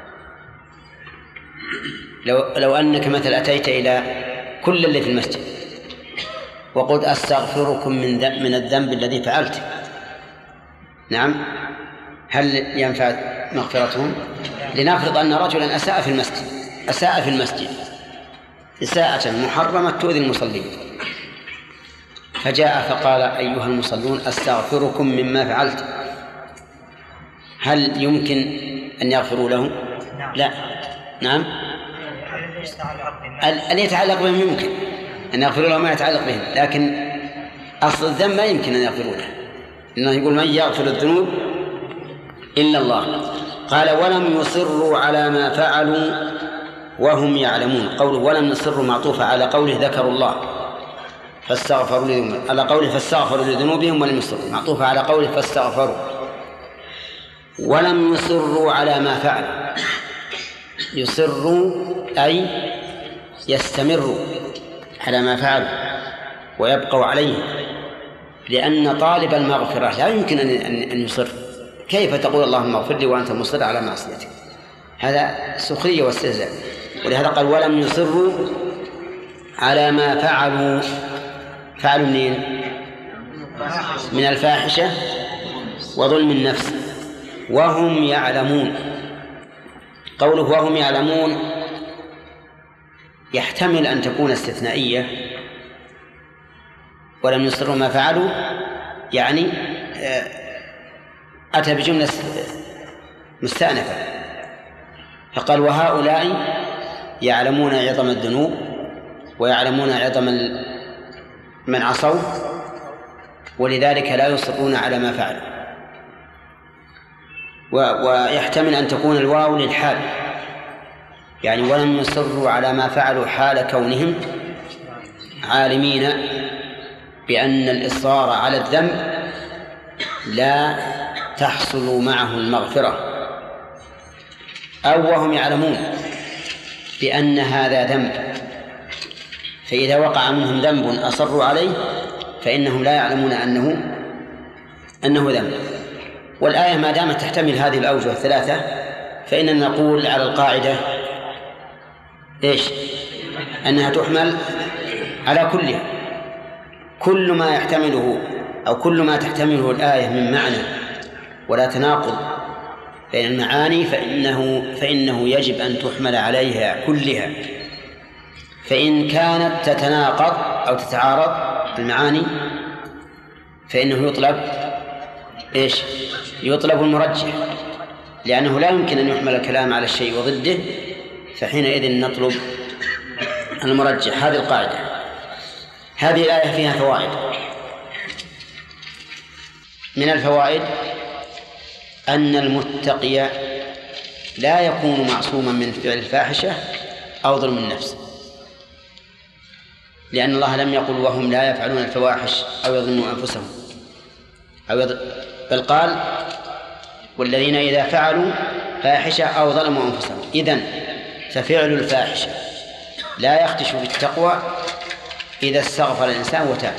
لو أنك مثلا أتيت إلى كل اللي في المسجد وقلت أستغفركم من الذنب الذي فعلته، نعم، هل ينفع مغفرتهم؟ لنفرض أن رجلا أساء في المسجد إساءة محرمة تؤذي المصلين، فجاء فقال أيها المصلون أستغفركم مما فعلت، هل يمكن أن يغفروا له؟ لا. نعم، أن يتعلق بهم يمكن أن يغفروا له ما يتعلق بهم، لكن أصل الذنب ما يمكن أن يغفروا له، إنه يقول من يغفر الذنوب إلا الله. قال ولم يصروا على ما فعلوا وهم يعلمون. قوله ولم يصروا معطوفة على قوله ذكروا الله فاستغفروا لذنوبهم، على قوله فاستغفروا لذنوبهم ولم يصروا، معطوفة على قوله فاستغفروا. ولم يصروا على ما فعلوا، يصروا أي يستمروا على ما فعلوا ويبقوا عليه، لأن طالب المغفرة لا يمكن أن يصر. كيف تقول اللهم اغفر لي وأنت مصر على معصيتك؟ هذا سخرية واستهزاء. ولهذا قال ولم يصروا على ما فعلوا منين؟ من الفاحشة وظلم النفس وهم يعلمون. قوله وهم يعلمون يحتمل أن تكون استثنائية، ولم يصروا ما فعلوا يعني أتى بجملة مستأنفة، فقال وهؤلاء يعلمون عظم الذنوب ويعلمون عظم من عصوا ولذلك لا يصرون على ما فعلوا. ويحتمل أن تكون الواو للحال، يعني ولم يصروا على ما فعلوا حال كونهم عالمين بأن الإصرار على الذنب لا تحصل معه المغفرة، أو وهم يعلمون بأن هذا ذنب، فإذا وقع منهم ذنب أصروا عليه فإنهم لا يعلمون أنه ذنب. والآية ما دامت تحتمل هذه الأوجه الثلاثة فإننا نقول على القاعدة إيش؟ أنها تحمل على كلها. كل ما يحتمله أو كل ما تحتمله الآية من معنى ولا تناقض بين المعاني فإنه يجب أن تحمل عليها كلها. فإن كانت تتناقض أو تتعارض المعاني فإنه يطلب إيش؟ يطلب المرجح، لأنه لا يمكن أن يحمل الكلام على الشيء وضده، فحينئذ نطلب المرجح. هذه القاعدة. هذه الآية فيها فوائد. من الفوائد أن المتقي لا يكون معصوما من فعل الفاحشة أو ظلم النفس، لأن الله لم يقل وهم لا يفعلون الفواحش أو يظلمون أنفسهم بل قال والذين إذا فعلوا فاحشة أو ظلموا أنفسهم. إذن ففعل الفاحشة لا يخدش بالتقوى إذا استغفر الإنسان وتاب.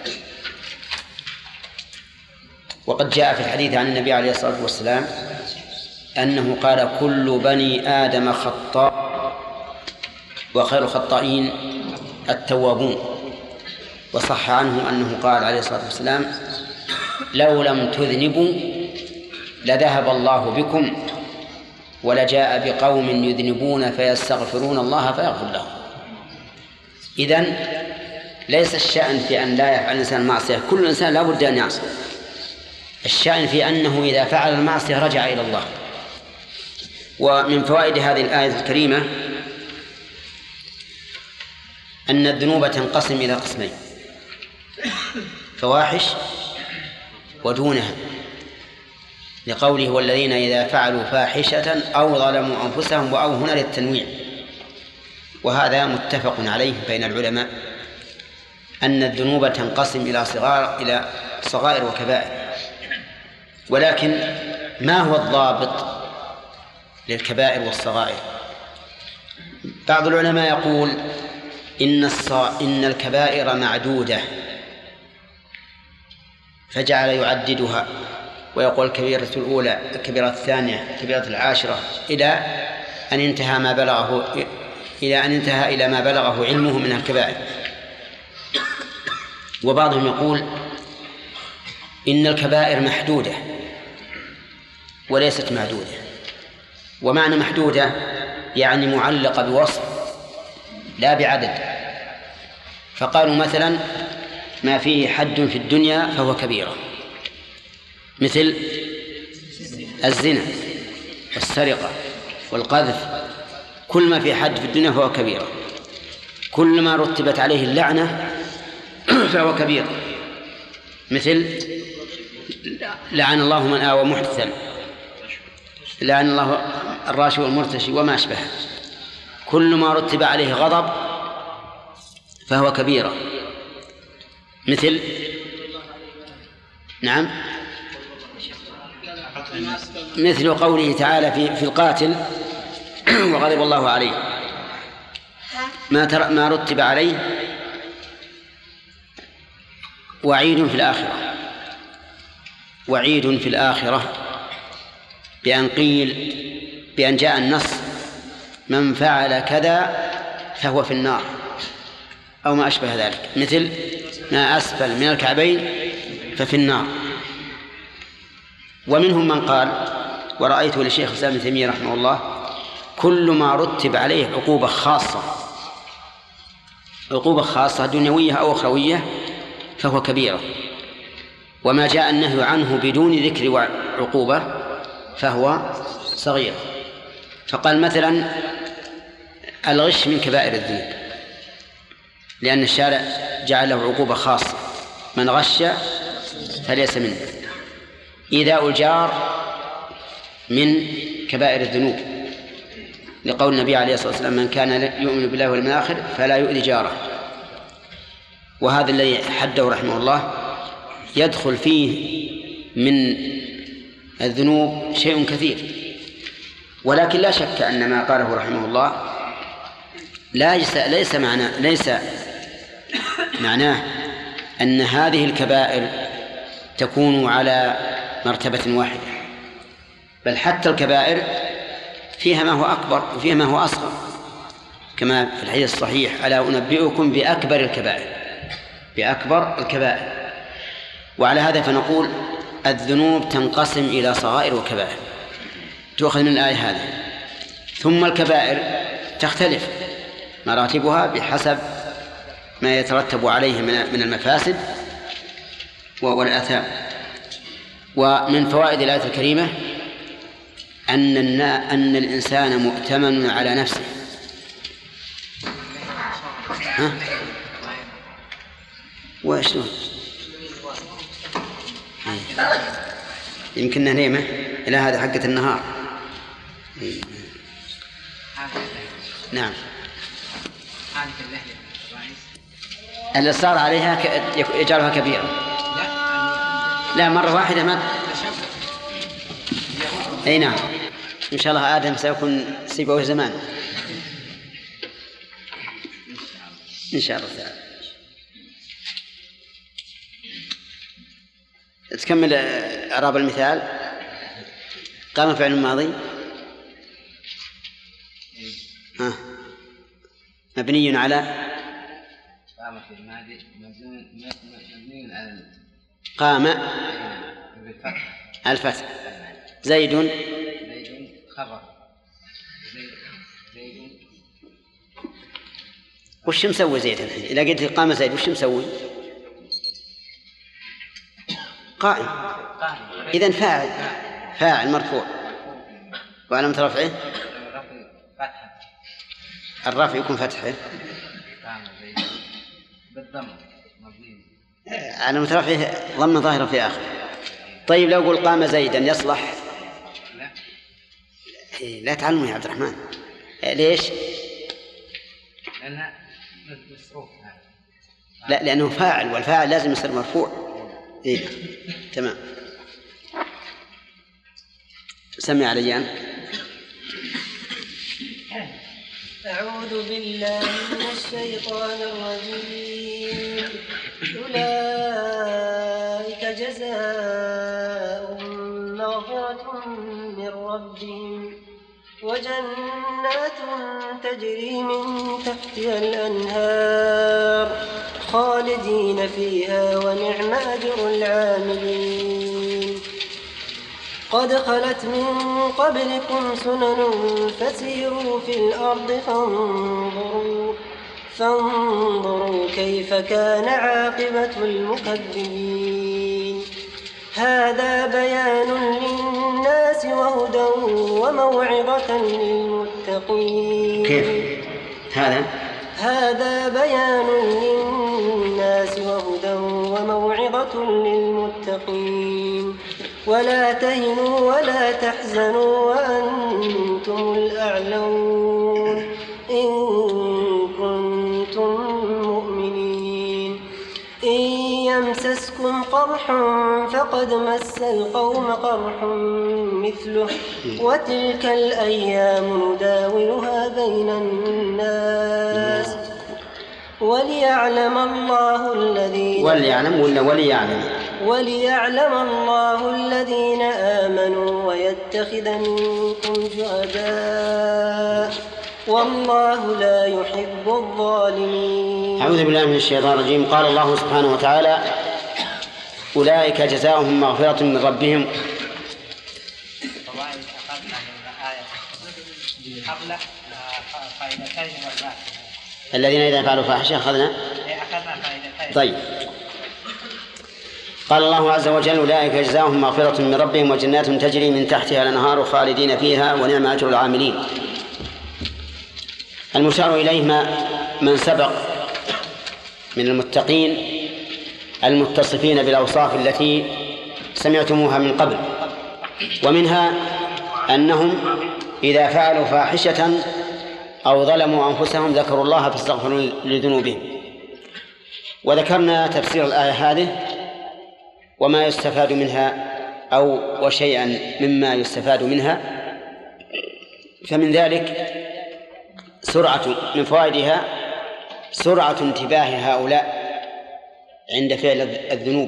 وقد جاء في الحديث عن النبي عليه الصلاة والسلام أنه قال كل بني آدم خطاء وخير الخطائين التوابون. وصح عنه أنه قال عليه الصلاة والسلام لو لم تذنبوا لذهب الله بكم ولجاء بقوم يذنبون فيستغفرون الله فيغفر لهم. إذن ليس الشأن في أن لا يفعل الإنسان معصية، كل إنسان لا بد أن يعصي. الشأن في أنه إذا فعل المعصية رجع إلى الله. ومن فوائد هذه الآية الكريمة أن الذنوب تنقسم إلى قسمين: فواحش ودونها، لقوله والذين إذا فعلوا فاحشة أو ظلموا أنفسهم، وأو هنا للتنويع. وهذا متفق عليه بين العلماء أن الذنوب تنقسم إلى صغائر وكبائر. ولكن ما هو الضابط للكبائر والصغائر؟ بعض العلماء يقول إن الكبائر معدودة، فجعل يعددها ويقول الكبيرة الأولى، الكبيرة الثانية، الكبيرة العاشرة، إلى أن انتهى إلى ما بلغه علمه من الكبائر. وبعضهم يقول إن الكبائر محدودة وليست معدودة. ومعنى محدودة يعني معلقة بوصف لا بعدد. فقالوا مثلا ما فيه حد في الدنيا فهو كبيرة، مثل الزنا والسرقة والقذف، كل ما فيه حد في الدنيا فهو كبيرة. كل ما رتبت عليه اللعنة فهو كبيرة، مثل لعن الله من آوى محدثا، لعن الله الراشي والمرتشي وما أشبه. كل ما رتب عليه غضب فهو كبيرة، مثل مثل قوله تعالى في القاتل وغضب الله عليه، ما رتب عليه وعيد في الآخرة بأن جاء النص من فعل كذا فهو في النار أو ما أشبه ذلك، مثل ما أسفل من الكعبين ففي النار. ومنهم من قال، ورأيته لشيخ الإسلام ابن تيمية رحمه الله، كل ما رتب عليه عقوبة خاصة دنيوية أو أخروية فهو كبيرة، وما جاء النهي عنه بدون ذكر عقوبة فهو صغير. فقال مثلا الغش من كبائر الذنوب، لأن الشارع جعل له عقوبة خاصة، من غش فليس منه. إيذاء الجار من كبائر الذنوب، لقول النبي عليه الصلاة والسلام من كان يؤمن بالله واليوم الآخر فلا يؤذي جاره. وهذا الذي حده رحمه الله يدخل فيه من الذنوب شيء كثير. ولكن لا شك أن ما قاله رحمه الله ليس معناه أن هذه الكبائر تكون على مرتبة واحدة، بل حتى الكبائر فيها ما هو أكبر وفيها ما هو أصغر، كما في الحديث الصحيح ألا أنبئكم بأكبر الكبائر. وعلى هذا فنقول الذنوب تنقسم إلى صغائر وكبائر، تؤخذ من الآية هذه. ثم الكبائر تختلف، مراتبها بحسب ما يترتب عليه من المفاسد والآثام. ومن فوائد الآية الكريمة أن الإنسان مؤتمن على نفسه. ها؟ وشلون؟ يمكننا نيمة إلى هذا حقة النهار. نعم. الإصرار عليها يجعلها كبيرة. لا مرة واحدة ما. أي نعم. إن شاء الله آدم سيكون سيبوه زمان إن شاء الله تعالى. تكمل إعراب المثال. قام فعل ماضي مبني على قام في الماضي مبني على قام الفتح. زيد خبر. وش مسوي زيد الحين؟ إذا قلت قام زيد وش مسوي؟ قائم. إذن فاعل مرفوع وعلامة رفعه الرفع يكون فتحه علامة رفعه ضمة ظاهرة في آخر. طيب لو قل قام زيدا يصلح؟ لا تعلموا يا عبد الرحمن. ليش؟ لا لأنه فاعل والفاعل لازم يصير مرفوع. إيه تمام. سمع عليان. أعوذ بالله من الشيطان الرجيم. أولئك جزاؤهم مغفرة من ربهم وجنات تجري من تحتها الأنهار خالدين فيها ونعم أجر العاملين. قد خلت من قبلكم سنن فسيروا في الأرض فانظروا كيف كان عاقبة المكذبين. هذا بيان للناس وهدى وموعظة للمتقين. كيف هذا بيان للناس وهدى وموعظة للمتقين. ولا تهنوا ولا تحزنوا وأنتم الأعلون إن كنتم مؤمنين. إن يمسسكم قرح فقد مس القوم قرح مثله وتلك الأيام نداولها بين الناس وليعلم الله الذين آمنوا ويتخذ منكم شهداء والله لا يحب الظالمين. أعوذ بالله من الشيطان الرجيم. قال الله سبحانه وتعالى أولئك جزاؤهم مغفرة من ربهم. الذين إذا فعلوا فاحشة أخذنا. طيب. قال الله عز وجل أولئك جزاؤهم مغفرة من ربهم وجنات تجري من تحتها الأنهار خالدين فيها ونعم أجر العاملين. المشار إليه من سبق من المتقين المتصفين بالأوصاف التي سمعتموها من قبل، ومنها أنهم إذا فعلوا فاحشة أو ظلموا أنفسهم ذكروا الله فاستغفروا لذنوبهم. وذكرنا تفسير الآية هذه وما يستفاد منها وشيئا مما يستفاد منها. فمن ذلك من فوائدها سرعة انتباه هؤلاء عند فعل الذنوب،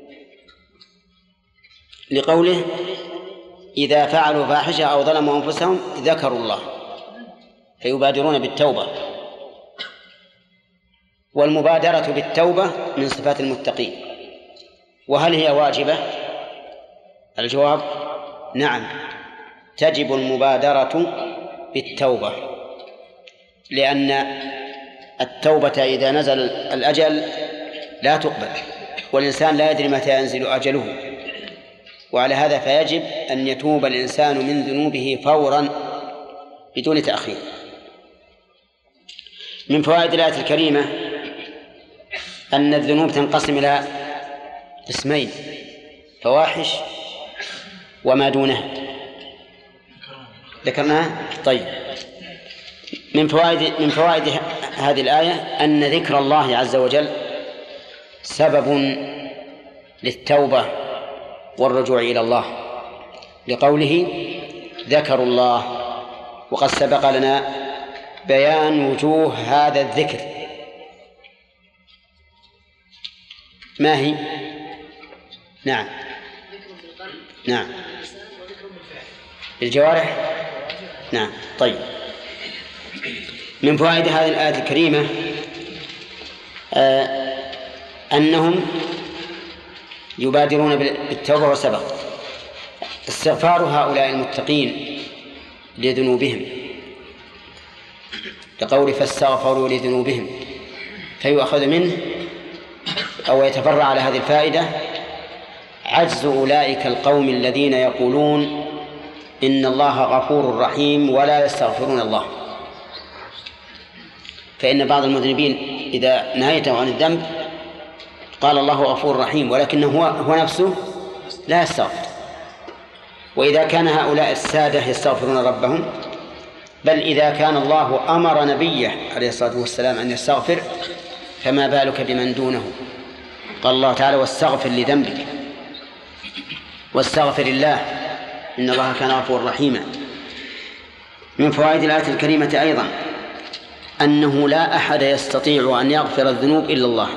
لقوله إذا فعلوا فاحشة أو ظلموا أنفسهم ذكروا الله فيبادرون بالتوبة. والمبادرة بالتوبة من صفات المتقين. وهل هي واجبة؟ الجواب نعم، تجب المبادرة بالتوبة، لأن التوبة إذا نزل الأجل لا تقبل، والإنسان لا يدري متى ينزل أجله، وعلى هذا فيجب أن يتوب الإنسان من ذنوبه فورا بدون تأخير. من فوائد الآية الكريمة أن الذنوب تنقسم إلى قسمين: فواحش وما دونها. ذكرناها؟ طيب. من فوائد هذه الآية أن ذكر الله عز وجل سبب للتوبة والرجوع إلى الله، لقوله ذكروا الله، وقد سبق لنا بيان وجوه هذا الذكر. ما هي؟ نعم نعم بالجوارح. نعم. طيب. من فوائد هذه الآية الكريمة أنهم يبادرون بالتوبة، وسبق استغفار هؤلاء المتقين لذنوبهم، لقول فاستغفروا لذنوبهم، فيؤخذ منه أو يتفرع على هذه الفائدة عجز أولئك القوم الذين يقولون إن الله غفور رحيم ولا يستغفرون الله. فإن بعض المذنبين إذا نهيته عن الذنب قال الله غفور رحيم، ولكنه هو نفسه لا يستغفر. وإذا كان هؤلاء السادة يستغفرون ربهم، بل إذا كان الله أمر نبيه عليه الصلاة والسلام أن يستغفر، فما بالك بمن دونه؟ قال الله تعالى واستغفر لذنبك واستغفر الله إن الله كان غفورا رحيما. من فوائد الآية الكريمة أيضا أنه لا أحد يستطيع أن يغفر الذنوب إلا الله،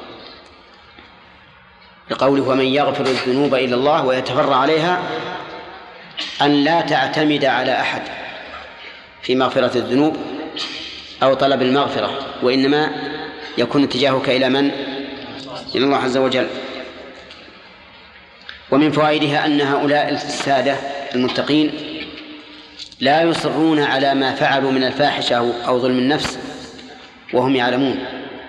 لقوله ومن يغفر الذنوب إلا الله، ويتفرع عليها أن لا تعتمد على أحد في مغفرة الذنوب أو طلب المغفرة، وإنما يكون اتجاهك إلى من؟ إلى الله عز وجل. ومن فوائدها أن هؤلاء السادة المتقين لا يصرون على ما فعلوا من الفاحشة أو ظلم النفس وهم يعلمون.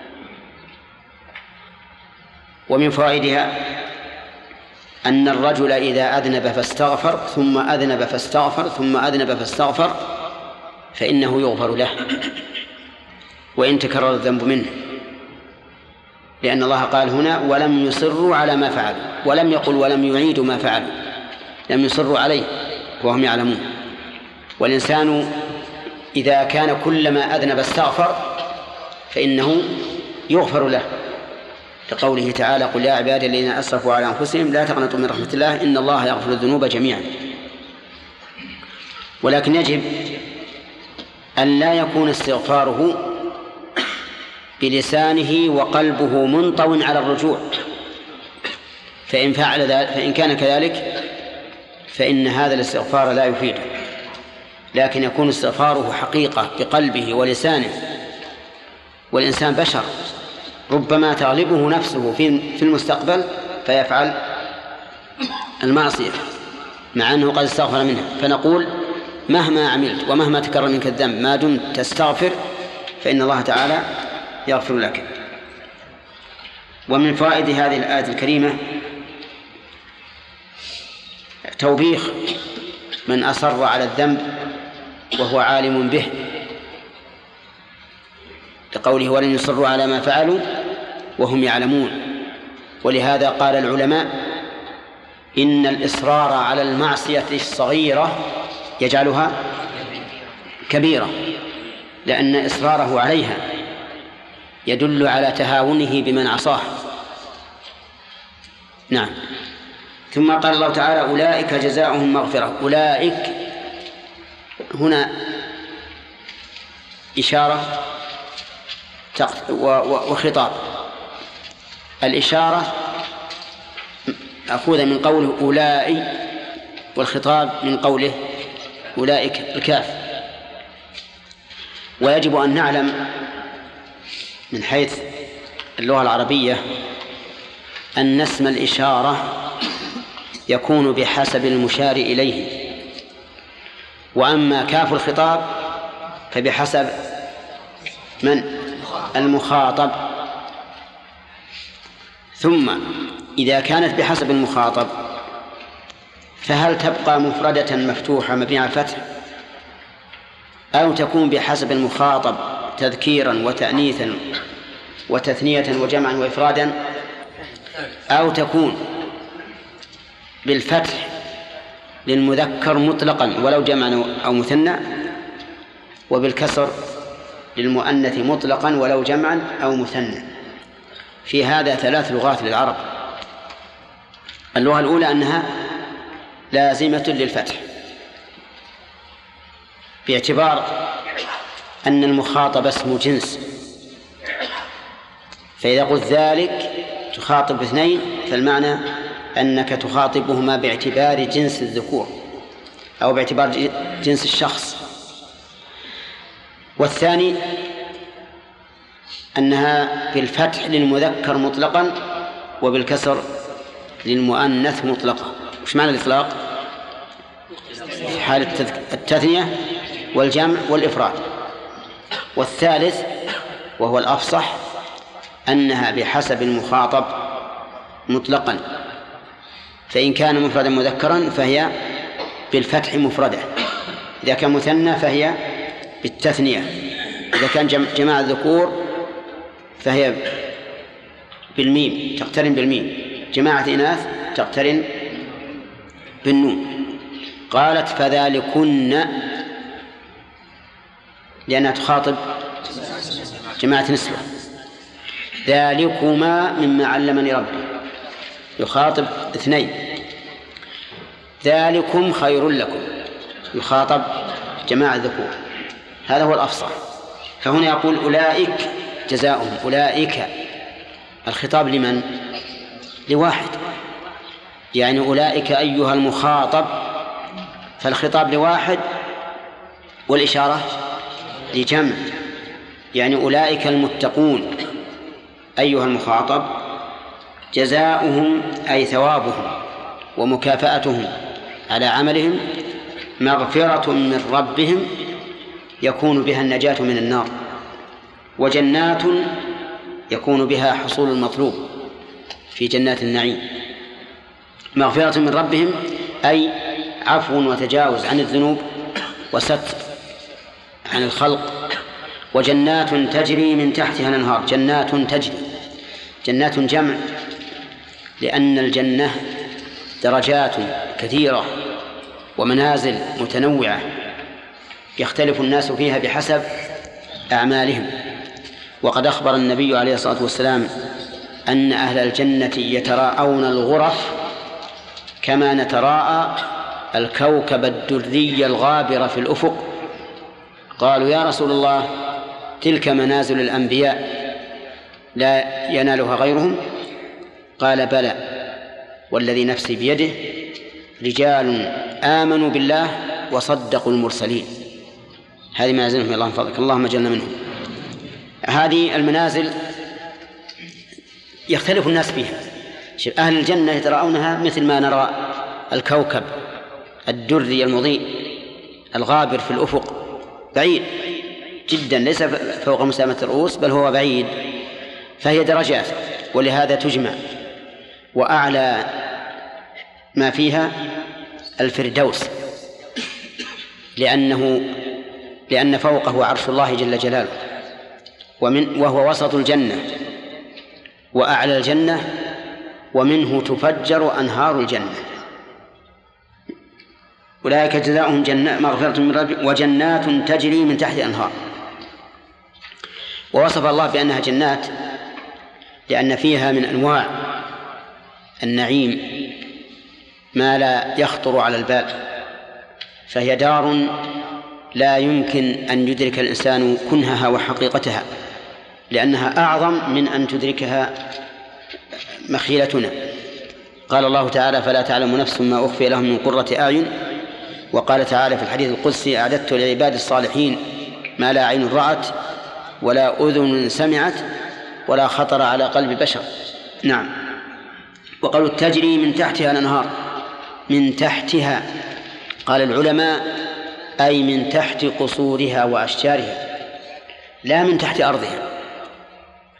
ومن فوائدها أن الرجل إذا أذنب فاستغفر ثم أذنب فاستغفر ثم أذنب فاستغفر فإنه يغفر له وإن تكرر الذنب منه، لأن الله قال هنا ولم يصروا على ما فعلوا، ولم يقل ولم يعيدوا ما فعلوا، لم يصروا عليه وهم يعلمون. والإنسان إذا كان كلما أذنب استغفر فإنه يغفر له، لقوله تعالى قل يا عبادي الذين أسرفوا على أنفسهم لا تقنطوا من رحمة الله إن الله يغفر الذنوب جميعا. ولكن يجب أن لا يكون استغفاره بلسانه وقلبه منطوٍ على الرجوع، فإن فعل ذلك فإن كان كذلك فإن هذا الاستغفار لا يفيده، لكن يكون استغفاره حقيقة بقلبه ولسانه. والإنسان بشر، ربما تغلبه نفسه في المستقبل فيفعل المعصية مع أنه قد استغفر منها، فنقول مهما عملت ومهما تكرر منك الذنب ما دمت تستغفر فإن الله تعالى يغفر لك. ومن فوائد هذه الآية الكريمة توبيخ من أصر على الذنب وهو عالم به، لقوله ولن يصروا على ما فعلوا وهم يعلمون. ولهذا قال العلماء إن الإصرار على المعصية الصغيرة يجعلها كبيرة، لأن إصراره عليها يدل على تهاونه بمن عصاه. نعم. ثم قال الله تعالى أولئك جزاؤهم مغفرة. أولئك هنا إشارة وخطاب. الإشارة أخذ من قوله أولئك، والخطاب من قوله أولئك الكاف. ويجب أن نعلم من حيث اللغة العربية أن اسم الإشارة يكون بحسب المشار إليه، وأما كاف الخطاب فبحسب من؟ المخاطب. ثم إذا كانت بحسب المخاطب فهل تبقى مفردة مفتوحة مبنية على الفتح، أو تكون بحسب المخاطب تذكيرا وتأنيثا وتثنية وجمعا وإفرادا، أو تكون بالفتح للمذكر مطلقا ولو جمعا أو مثنى، وبالكسر للمؤنث مطلقا ولو جمعا أو مثنى. في هذا 3 لغات للعرب. اللغة الأولى أنها لازمة للفتح باعتبار أن المخاطب اسم جنس، فإذا قلت ذلك تخاطب 2 فالمعنى أنك تخاطبهما باعتبار جنس الذكور أو باعتبار جنس الشخص. والثاني أنها بالفتح للمذكر مطلقا وبالكسر للمؤنث مطلقا. وش معنى الإطلاق؟ في حالة التثنية والجمع والإفراد. والثالث وهو الأفصح أنها بحسب المخاطب مطلقا، فإن كان مفردا مذكرا فهي بالفتح مفردة، إذا كان مثنى فهي بالتثنية، إذا كان جماعة الذكور فهي بالميم تقترن بالميم، جماعة إناث تقترن بالنون. قالت فذلكن لأنها تخاطب جماعة نسوة، ذلكما مما علمني ربي يخاطب 2، ذلكم خير لكم يخاطب جماعة ذكور. هذا هو الأفصح. فهنا يقول أولئك جزاؤهم، أولئك الخطاب لمن؟ لواحد، يعني أولئك أيها المخاطب، فالخطاب لواحد والإشارة لجمع، يعني أولئك المتقون أيها المخاطب جزاؤهم أي ثوابهم ومكافأتهم على عملهم مغفرة من ربهم يكون بها النجاة من النار، وجنات يكون بها حصول المطلوب في جنات النعيم. مغفرة من ربهم أي عفو وتجاوز عن الذنوب وستر عن الخلق. وجنات تجري من تحتها الأنهار، جنات تجري، جنات جمع، لأن الجنة درجات كثيرة ومنازل متنوعة يختلف الناس فيها بحسب أعمالهم. وقد أخبر النبي عليه الصلاة والسلام أن أهل الجنة يتراءون الغرف كما نتراءى الكوكب الدري الغابر في الأفق. قالوا يا رسول الله تلك منازل الأنبياء لا ينالها غيرهم؟ قال بلى والذي نفسي بيده رجال آمنوا بالله وصدقوا المرسلين. هذه منازلهم الله من فضلك، اللهم اجعلنا منهم. هذه المنازل يختلف الناس فيها. أهل الجنة يتراءونها مثل ما نرى الكوكب الدري المضيء الغابر في الأفق، بعيد جدا، ليس فوق مسامة الرؤوس بل هو بعيد، فهي درجات، ولهذا تجمع. وأعلى ما فيها الفردوس، لأن فوقه عرش الله جل جلاله، وهو وسط الجنة وأعلى الجنة، ومنه تفجر أنهار الجنة. أولئك جزاؤهم مغفرة من ربهم وجنات تجري من تحت أنهار. ووصف الله بأنها جنات لأن فيها من أنواع النعيم ما لا يخطر على البال، فهي دار لا يمكن أن يدرك الإنسان كنهها وحقيقتها، لأنها أعظم من أن تدركها مخيلتنا. قال الله تعالى فلا تعلم نفس ما أخفي لهم من قرة أعين. وقال تعالى في الحديث القدسي أعددت لعباد الصالحين ما لا عين رأت ولا أذن سمعت ولا خطر على قلب بشر. نعم. وقالوا تجري من تحتها الأنهار، من تحتها قال العلماء أي من تحت قصورها وأشجارها، لا من تحت أرضها،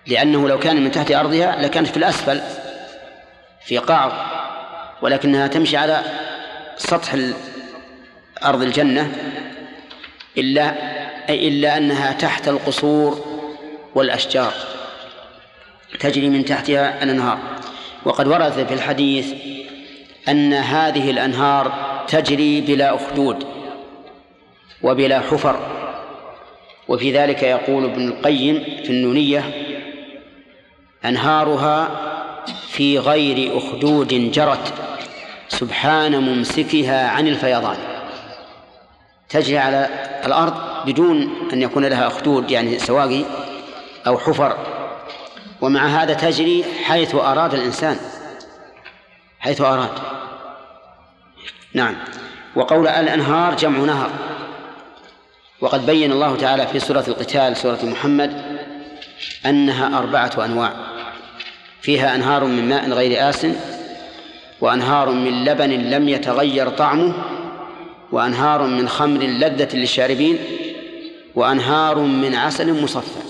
لأنه لو كان من تحت أرضها لكانت في الأسفل في قعر، ولكنها تمشي على سطح أرض الجنة، إلا أنها تحت القصور والأشجار تجري من تحتها الأنهار. وقد ورد في الحديث أن هذه الأنهار تجري بلا أخدود وبلا حفر. وفي ذلك يقول ابن القيم في النونية: أنهارها في غير أخدود جرت سبحان ممسكها عن الفيضان. تجري على الأرض بدون أن يكون لها أخدود يعني سواقي أو حفر، ومع هذا تجري حيث أراد الإنسان، حيث أراد. نعم. وقول الأنهار جمع نهر، وقد بين الله تعالى في سورة القتال سورة محمد أنها 4 أنواع، فيها أنهار من ماء غير آسن، وأنهار من لبن لم يتغير طعمه، وأنهار من خمر لذة للشاربين، وأنهار من عسل مصفى.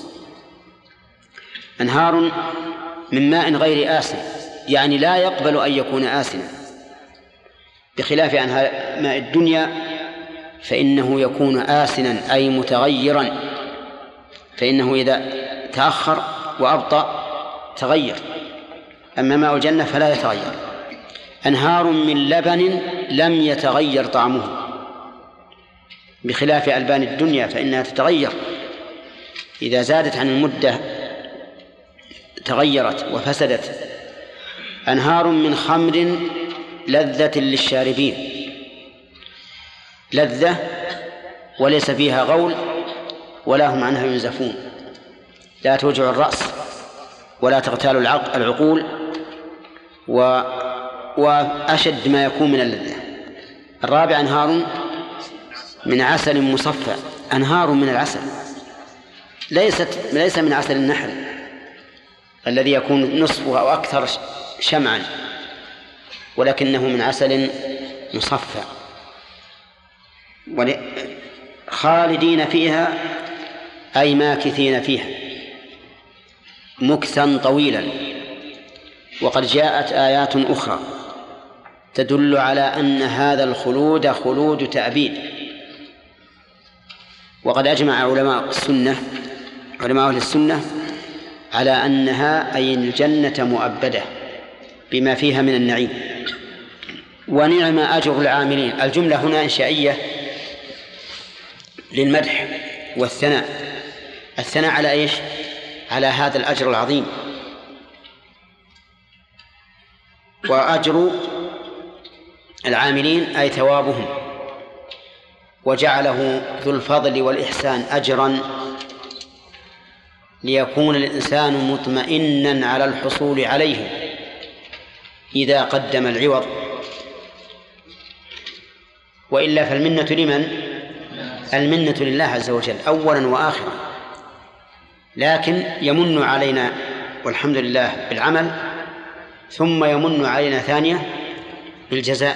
أنهار من ماء غير آسن يعني لا يقبل أن يكون آسنا، بخلاف أنهار ماء الدنيا فإنه يكون آسنا أي متغيرا، فإنه إذا تأخر وأبطأ تغير، أما ماء الجنة فلا يتغير. أنهار من لبن لم يتغير طعمه، بخلاف ألبان الدنيا فإنها تتغير، إذا زادت عن المدة تغيرت وفسدت. أنهار من خمر لذة للشاربين، لذة وليس فيها غول ولا هم عنها ينزفون، لا توجع الرأس ولا تغتال العقول، وأشد ما يكون من اللذة. الرابع أنهار من عسل مصفى، أنهار من العسل ليس من عسل النحل الذي يكون نصفه أو أكثر شمعا، ولكنه من عسل مصفى، خالدين فيها أي ماكثين فيها مكثا طويلا. وقد جاءت آيات أخرى تدل على أن هذا الخلود خلود تأبيد. وقد أجمع علماء أهل السنة على أنها أي الجنة مؤبدة بما فيها من النعيم. ونعم أجر العاملين، الجملة هنا إنشائية للمدح والثناء. الثناء على إيش؟ على هذا الأجر العظيم. وأجر العاملين أي ثوابهم، وجعله ذو الفضل والإحسان أجرا ليكون الإنسان مطمئنا على الحصول عليه إذا قدم العوض، وإلا فالمنة لمن؟ المنة لله عز وجل أولا وآخرا، لكن يمن علينا والحمد لله بالعمل، ثم يمن علينا ثانية بالجزاء.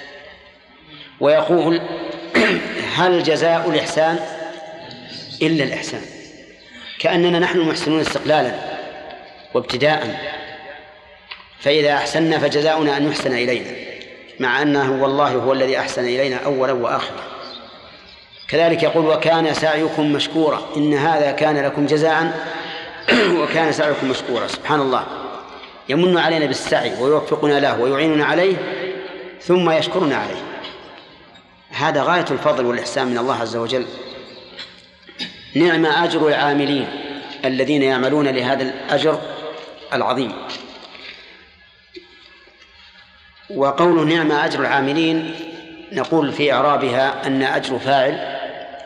ويقول: هل جزاء الإحسان إلا الإحسان؟ كأننا نحن المحسنون استقلالا وابتداء، فإذا أحسننا فجزاؤنا أن يحسن إلينا، مع أنه والله هو الذي أحسن إلينا أولا وآخرا. كذلك يقول: وكان سعيكم مشكورا، إن هذا كان لكم جزاء وكان سعيكم مشكورا. سبحان الله، يمن علينا بالسعي ويوفقنا له ويعيننا عليه ثم يشكرنا عليه. هذا غاية الفضل والإحسان من الله عز وجل. نعم أجر العاملين الذين يعملون لهذا الأجر العظيم. وقول نعم أجر العاملين نقول في إعرابها أن أجر فاعل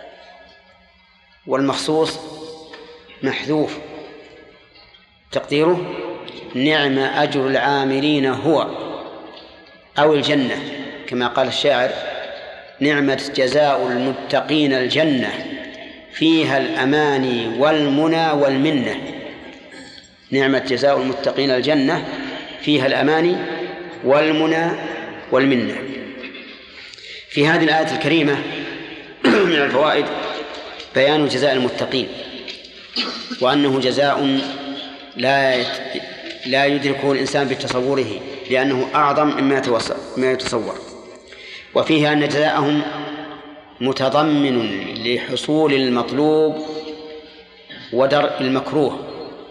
والمخصوص محذوف، تقديره نعم أجر العاملين هو أو الجنة، كما قال الشاعر: نعمة جزاء المتقين الجنة فيها الأماني والمنى والمنة. نعمة جزاء المتقين الجنة فيها الأماني والمنى والمنة. في هذه الآية الكريمة من الفوائد بيان جزاء المتقين، وأنه جزاء لا يدركه الإنسان بتصوره، لأنه أعظم مما يتصور. وفيه أن جزاءهم متضمن لحصول المطلوب ودرء المكروه.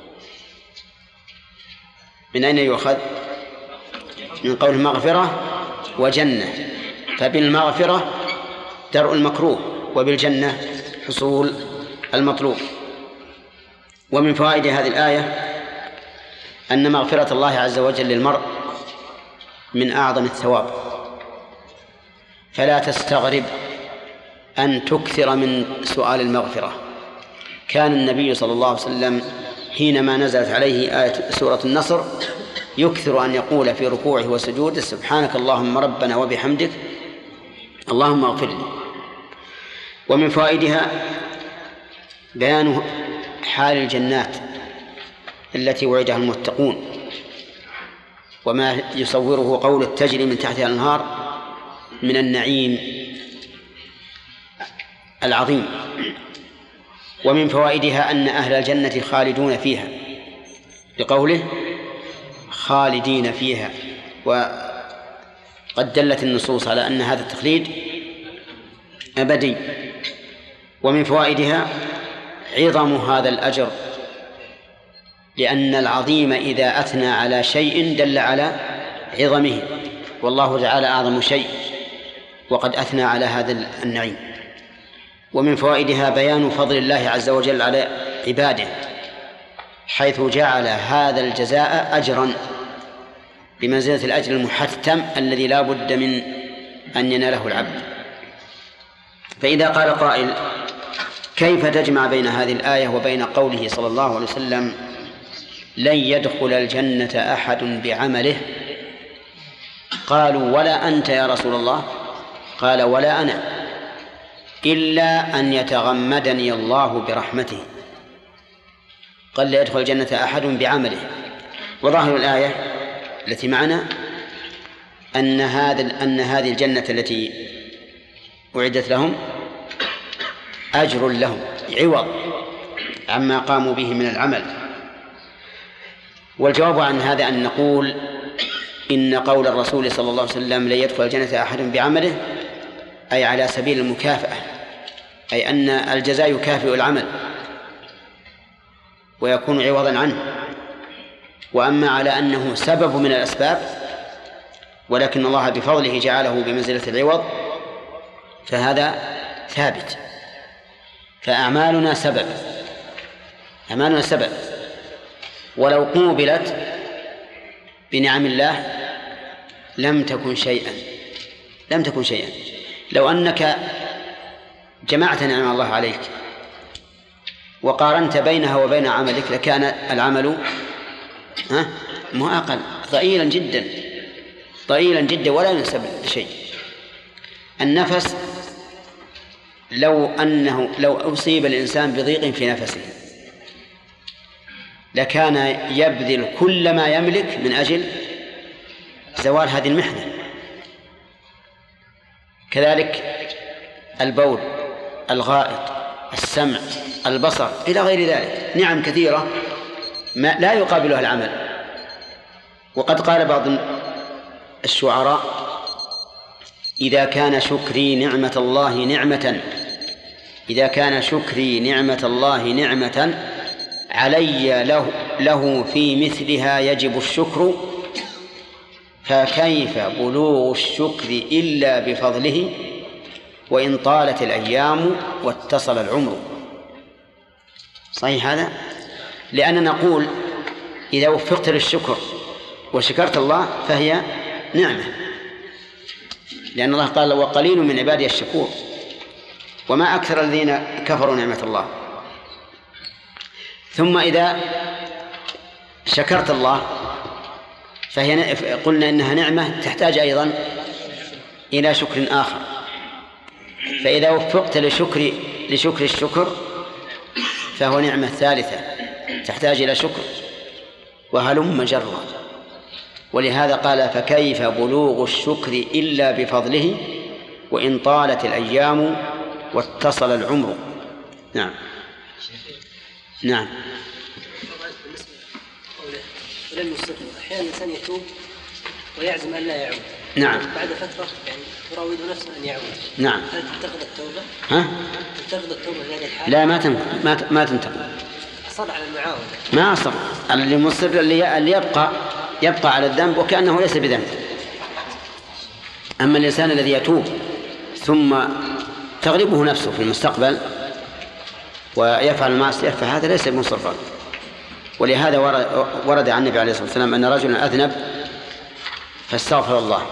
من أين يؤخذ؟ من قول مغفرة وجنة، فبالمغفرة درء المكروه وبالجنة حصول المطلوب. ومن فوائد هذه الآية أن مغفرة الله عز وجل للمرء من أعظم الثواب، فلا تستغرب أن تكثر من سؤال المغفرة. كان النبي صلى الله عليه وسلم حينما نزلت عليه آية سورة النصر يكثر أن يقول في ركوعه وسجوده: سبحانك اللهم ربنا وبحمدك اللهم اغفر لي. ومن فوائدها بيان حال الجنات التي وعدها المتقون، وما يصوره قول تجري من تحتها الأنهار من النعيم العظيم. ومن فوائدها أن أهل الجنة خالدون فيها، بقوله خالدين فيها، وقد دلت النصوص على أن هذا التخليد أبدي. ومن فوائدها عظم هذا الأجر، لأن العظيم إذا أثنى على شيء دل على عظمه، والله تعالى أعظم شيء وقد أثنى على هذا النعيم. ومن فوائدها بيان فضل الله عز وجل على عباده، حيث جعل هذا الجزاء أجرا بمنزلة الأجر المحتم الذي لا بد من أن يناله العبد. فإذا قال قائل: كيف تجمع بين هذه الآية وبين قوله صلى الله عليه وسلم: لن يدخل الجنة أحد بعمله؟ قالوا: ولا أنت يا رسول الله؟ قال: ولا أنا، إلا أن يتغمدني الله برحمته. قال: لا يدخل الجنة أحد بعمله. وظاهر الآية التي معنا أن هذه الجنة التي أعدت لهم أجر لهم عوض عما قاموا به من العمل. والجواب عن هذا أن نقول إن قول الرسول صلى الله عليه وسلم: لا يدخل الجنة أحد بعمله، أي على سبيل المكافأة، أي أن الجزاء يكافئ العمل ويكون عوضا عنه. وأما على أنه سبب من الأسباب ولكن الله بفضله جعله بمنزلة العوض فهذا ثابت. فأعمالنا سبب، ولو قوبلت بنعم الله لم تكن شيئا. لو أنك جمعت نعم الله عليك وقارنت بينها وبين عملك لكان العمل أقل، ضئيلا جدا ولا ينسب لشيء. النفس لو أصيب الإنسان بضيق في نفسه لكان يبذل كل ما يملك من أجل زوال هذه المحنة. كذلك البول، الغائط، السمع، البصر إلى غير ذلك، نعم كثيرة ما لا يقابلها العمل. وقد قال بعض الشعراء: إذا كان شكري نعمة الله نعمة علي له في مثلها يجب الشكر، فكيف بلوغ الشكر إلا بفضله وإن طالت الأيام واتصل العمر. صحيح هذا؟ لأننا نقول إذا وفقت للشكر وشكرت الله فهي نعمة، لأن الله قال: وقليل من عبادي الشكور، وما أكثر الذين كفروا نعمة الله. ثم إذا شكرت الله فهي قلنا إنها نعمة تحتاج أيضا إلى شكر آخر. فإذا وفقت لشكر الشكر فهو نعمة ثالثة تحتاج إلى شكر، وهلم جرا. ولهذا قال: فكيف بلوغ الشكر إلا بفضله وإن طالت الأيام واتصل العمر. نعم. ولم يصر. أحيانا الإنسان يتوب ويعزم أن لا يعود. نعم. بعد فترة يعني يراود نفسه أن يعود. نعم. هل تنتقد التوبة؟ تنتقد التوبة في هذه الحالة؟ لا ما تنتقد. أصر على المعاودة. ما أصر. اللي مصر اللي يبقى على الذنب وكأنه ليس بذنب. أما الإنسان الذي يتوب ثم تغلبه نفسه في المستقبل ويفعل المعصية فهذا ليس بمصرا. ولهذا ورد عن النبي عليه الصلاة والسلام أن رجلا أذنب فاستغفر الله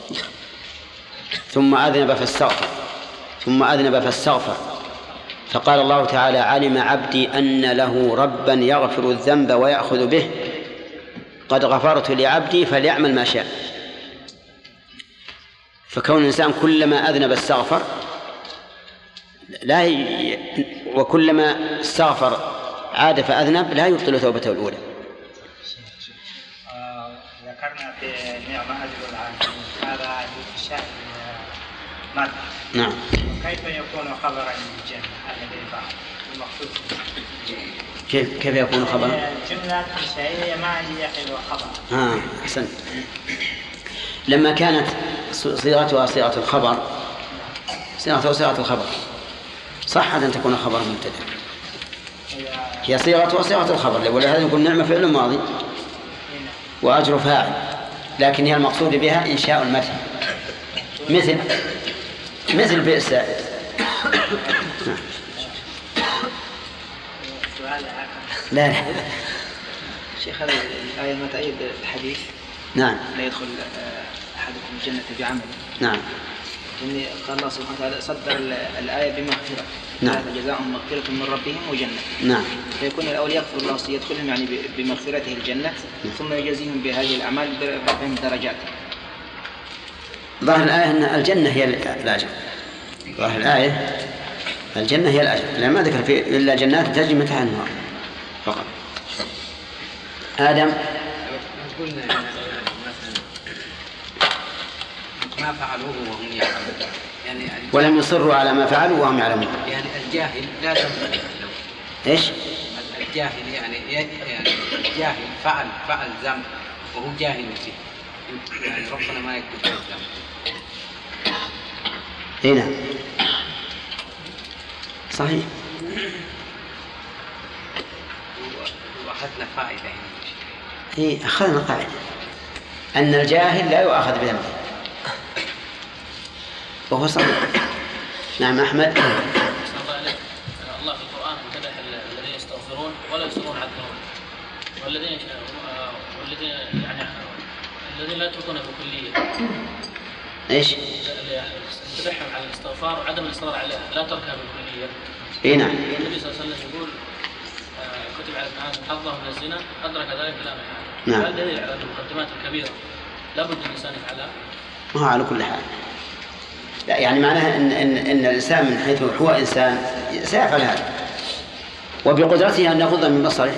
ثم أذنب فاستغفر ثم أذنب فاستغفر فقال الله تعالى: علم عبدي أن له ربا يغفر الذنب ويأخذ به، قد غفرت لعبدي فليعمل ما شاء. فكون الإنسان كلما أذنب استغفر وكلما استغفر عاد فأذنب لا يبطل توبته الأولى. ذكرنا في نعمة أجر العاملين، هذا شأن مادة. نعم. كيف يكون خبرا للجنة الذي بعد المقصود؟ كيف يكون خبرا؟ جملة إنشائية ما هي حلوة خبر. أحسنت. لما كانت صيغتها صيغة الخبر صيغة الخبر صح أن تكون خبر مبتدأ. هي صيغة وصيغة الخبر، ولهذا يقول نعمة فعل ماضي وأجر فاعل، لكن هي المقصود بها إنشاء المدح مثل بئس. لا شيخ، هذه الآية ما تأيد الحديث. نعم. لا يدخل أحدكم الجنة بعمله. نعم. يعني قال الله سبحانه وتعالى صدر الآية بمغفرة. نعم. هذا جزاء مغفرة من ربهم وجنة. نعم. فيكون الأول يغفر الله يدخلهم يعني بمغفرته الجنة، ثم يجازيهم بهذه الأعمال برفعهم درجات. ظاهر الآية أن الجنة هي الأجر. ظاهر الآية الجنة هي الأجر، لأن ما ذكر فيه إلا جنات تجري من تحتها النار فقط. آدم. قلنا ما فعلوه وهم يعلمون، يعني ولم يصروا على ما فعلوا وهم يعلمون. يعني الجاهل لا تنفع له. إيش؟ الجاهل يعني الجاهل فعل ذنب وهو جاهل فيه، يعني ربنا ما يكتب له الذنب. هنا صحيح. وأخذنا فائدة هنا. أخذنا قاعدة أن الجاهل لا يؤاخذ بذنبه وهو صحيح. نعم أحمد. الله في القرآن امتدح الذين يستغفرون ولا يصرون على الذنوب، والذين الذين لا يتركونه بكلية. إيش؟ امتدحهم على الاستغفار وعدم الإصرار عليها، لا تركها بالكلية. إيه نعم. النبي صلى الله عليه وسلم يقول كتب على ابن آدم حظه من الزنا أدرك ذلك بلا محالة. نعم. هذا دليل على المقدمات الكبيرة لابد الإنسان يفعلها. ما هو على كل حال. لا يعني معناها إن الإنسان من حيث هو إنسان سيفعل هذا وبقدرته أن يغض من بصره،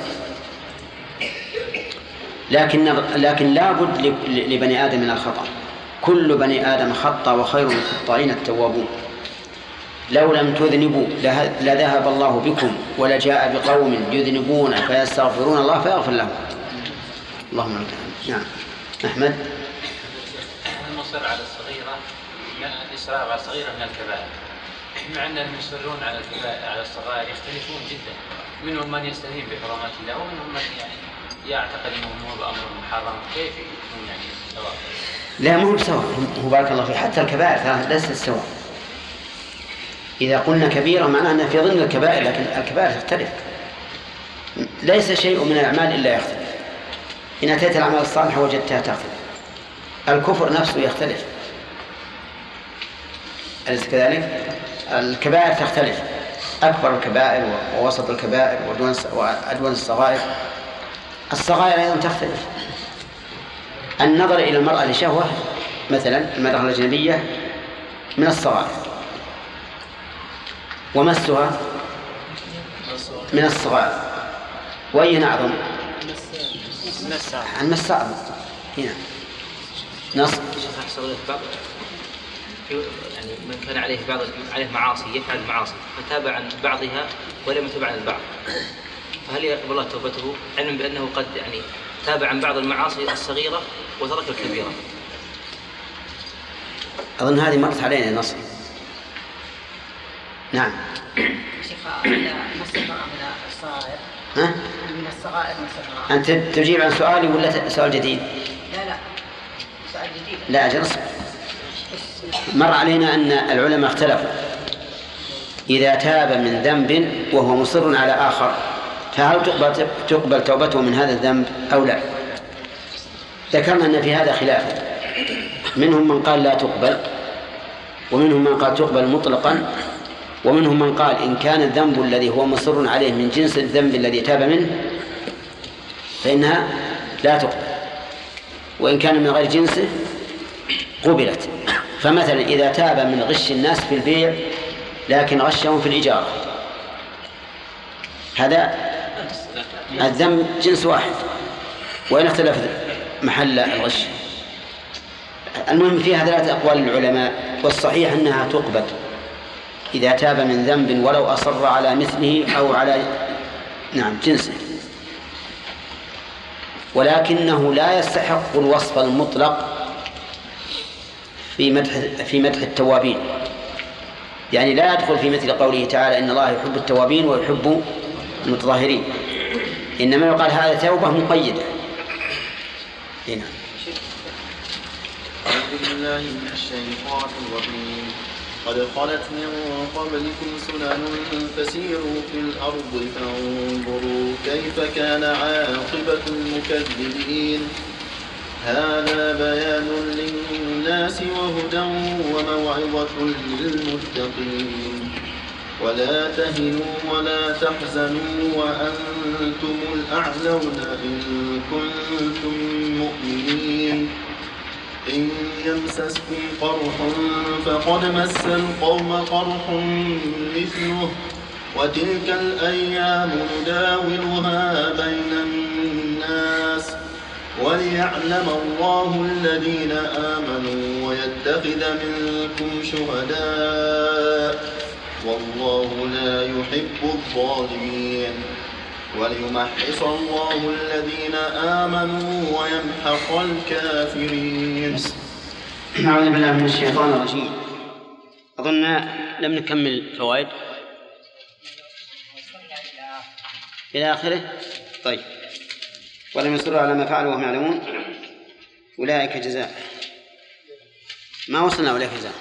لكن لابد لبني آدم من الخطأ. كل بني آدم خطأ وخير الخطائين التوابون. لو لم تذنبوا لذهب الله بكم ولجاء بقوم يذنبون فيستغفرون الله فيغفر لهم. اللهم لك الحمد. نعم أحمد. المصر على الصغيرة الإصرار على الصغيرة من الكبائر، مع أن المصرون على الكبائر على الصغائر يختلفون جدا. منهم من يستهين بحرمات الله ومنهم من يعني يعتقد أنه هو بأمر محرم. كيف يكون يعني سواء؟ لا مو بسواء. هو بارك الله فيه حتى الكبائر ليست سواء. إذا قلنا كبيرة معناه أنها في ضمن الكبائر، لكن الكبائر تختلف. ليس شيء من الأعمال إلا يختلف. إن أتيت الأعمال الصالحة وجدتها تختلف. الكفر نفسه يختلف، أليس كذلك؟ الكبائر تختلف، أكبر الكبائر ووسط الكبائر وأدون الصغائر. الصغائر أيضا تختلف. النظر إلى المرأة لشهوة مثلا المرأة الأجنبية من الصغائر، ومسها من الصغائر. وأين أعظم؟ المس أعظم. هنا نص يعني من كان عليه عليه معاصي يفعل المعاصي فتاب عن بعضها ولم يتب عن البعض، فهل يقبل الله توبته علما بأنه قد يعني تابع عن بعض المعاصي الصغيرة وترك الكبيرة. أظن هذه مرت علينا نص. نعم. شيخ الصغائر من الصغائر. ها؟ من الصغائر أنت تجيب عن سؤالي ولا سؤال جديد؟ لا سؤال جديد. لا أجل اصبر. مر علينا أن العلماء اختلفوا إذا تاب من ذنب وهو مصر على آخر فهل تقبل توبته من هذا الذنب أو لا؟ ذكرنا أن في هذا خلاف، منهم من قال لا تقبل، ومنهم من قال تقبل مطلقا، ومنهم من قال إن كان الذنب الذي هو مصر عليه من جنس الذنب الذي تاب منه فإنها لا تقبل، وإن كان من غير جنسه قبلت. فمثلا إذا تاب من غش الناس في البيع لكن غشهم في الإجارة، هذا الذنب جنس واحد وإن اختلف محل الغش. المهم فيها 3 أقوال للعلماء، والصحيح أنها تقبل إذا تاب من ذنب ولو أصر على مثله أو على جنسه، ولكنه لا يستحق الوصف المطلق في مدح التوابين، يعني لا يدخل في مثل قوله تعالى إن الله يحب التوابين ويحب المتطهرين، إنما يقال هذا توبة مقيدة. هنا أعوذ بالله من الشيطان الرجيم. قد خلت من قبلكم سنن فسيروا في الأرض فانظروا كيف كان عاقبة المكذبين. هذا بيان للناس وهدى وموعظة للمتقين. ولا تهنوا ولا تحزنوا وأنتم الأعلون إن كنتم مؤمنين. إن يمسسكم قرح فقد مس القوم قرح مثله وتلك الأيام نداولها بين الناس وليعلم الله الذين آمنوا ويتخذ منكم شهداء والله لا يحب الظالمين وليمحص الله الذين آمنوا ويمحق الكافرين. أعوذ بالله من الشيطان الرجيم. أظن لم نكمل فوائد إلى آخره. طيب. ولم يصروا على ما فعلوا وهم يعلمون أولئك جزاء. ما وصلنا أولئك جزاء.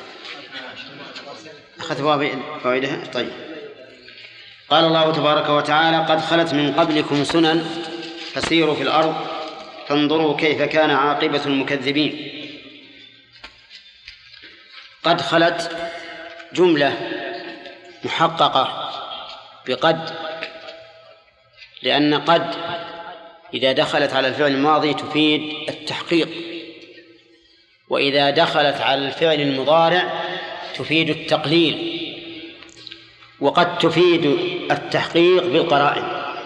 أخذت فوائدها. طيب. قال الله تبارك وتعالى قد خلت من قبلكم سنن فسيروا في الأرض فانظروا كيف كان عاقبة المكذبين. قد خلت جملة محققة بقد، لأن قد إذا دخلت على الفعل الماضي تفيد التحقيق، وإذا دخلت على الفعل المضارع تفيد التقليل، وقد تفيد التحقيق بالقرائن.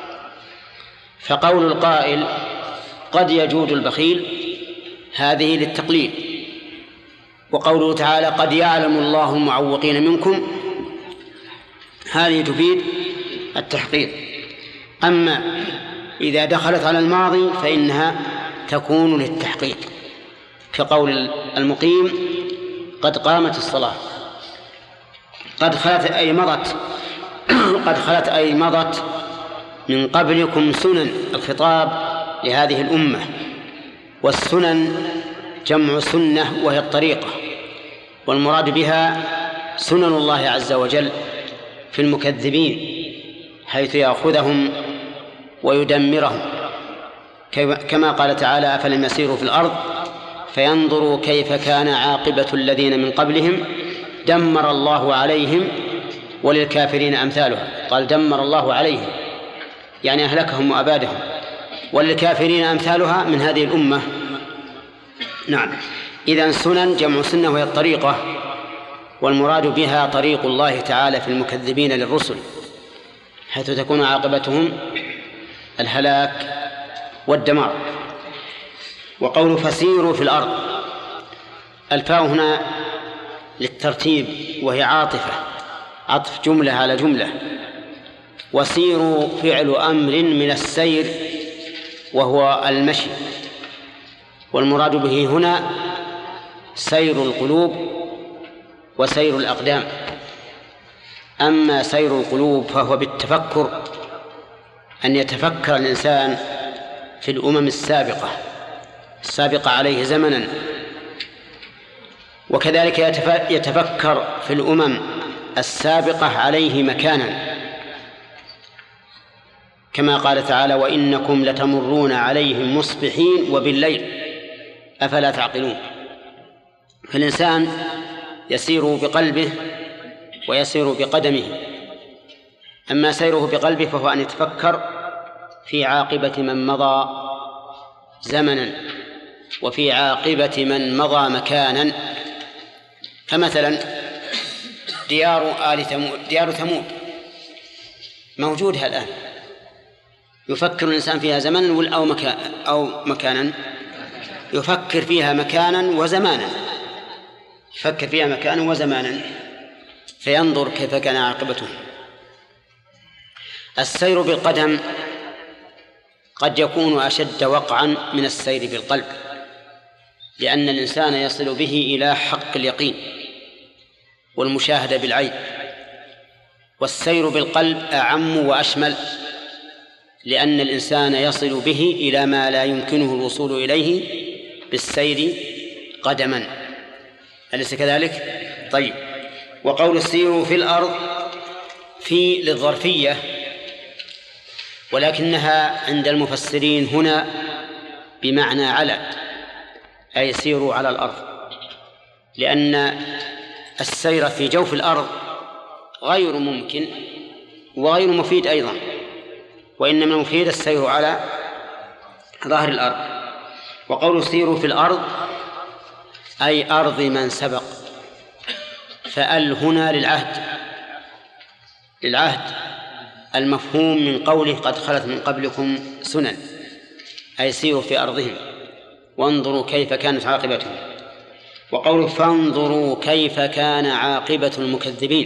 فقول القائل قد يجود البخيل هذه للتقليل، وقوله تعالى قد يعلم الله المعوقين منكم هذه تفيد التحقيق. أما إذا دخلت على الماضي فإنها تكون للتحقيق، كقول المقيم قد قامت الصلاة. قد خلت أي مضت قد خلت أي مضت من قبلكم سنن، الخطاب لهذه الأمة، والسنن جمع سنة وهي الطريقة، والمراد بها سنن الله عز وجل في المكذبين حيث يأخذهم ويدمرهم، كما قال تعالى أفلم يسيروا في الأرض فينظروا كيف كان عاقبة الذين من قبلهم دمر الله عليهم وللكافرين أمثالها. قال دمر الله عليهم يعني أهلكهم وأبادهم، وللكافرين أمثالها من هذه الأمة. نعم. إذن سنن جمع سنة وهي الطريقة، والمراد بها طريق الله تعالى في المكذبين للرسل حيث تكون عاقبتهم الهلاك والدمار. وقول فسيروا في الأرض، الفاء هنا للترتيب وهي عاطفة، عطف جملة على جملة. وسيروا فعل أمر من السير وهو المشي، والمراد به هنا سير القلوب وسير الأقدام. أما سير القلوب فهو بالتفكر، أن يتفكر الإنسان في الأمم السابقة عليه زمنا، وكذلك يتفكر في الأمم السابقة عليه مكانا، كما قال تعالى: وإنكم لتمرون عليهم مصبحين وبالليل أفلا تعقلون. فالإنسان يسير بقلبه ويسير بقدمه. أما سيره بقلبه فهو أن يتفكر في عاقبة من مضى زمنا وفي عاقبة من مضى مكانا. فمثلا ديار ثمود موجودة الآن، يفكر الإنسان فيها زمنا أو مكانا، يفكر فيها مكانا وزمانا، يفكر فيها مكانا وزمانا، فينظر كيف كان عاقبته. السير بالقدم قد يكون أشد وقعا من السير بالقلب، لأن الإنسان يصل به إلى حق اليقين والمشاهدة بالعين، والسير بالقلب أعم وأشمل، لأن الإنسان يصل به إلى ما لا يمكنه الوصول إليه بالسير قدما. أليس كذلك؟ طيب. وقول السير في الأرض في للظرفية، ولكنها عند المفسرين هنا بمعنى على، أي سيروا على الأرض، لأن السير في جوف الأرض غير ممكن وغير مفيد أيضا، وإنما مفيد السير على ظهر الأرض. وقول سيروا في الأرض أي أرض من سبق، فأل هنا للعهد المفهوم من قوله قد خلت من قبلكم سنن، أي سيروا في أرضهم وانظروا كيف كانت عاقبتهم. وقوله فانظروا كيف كان عاقبة المكذبين،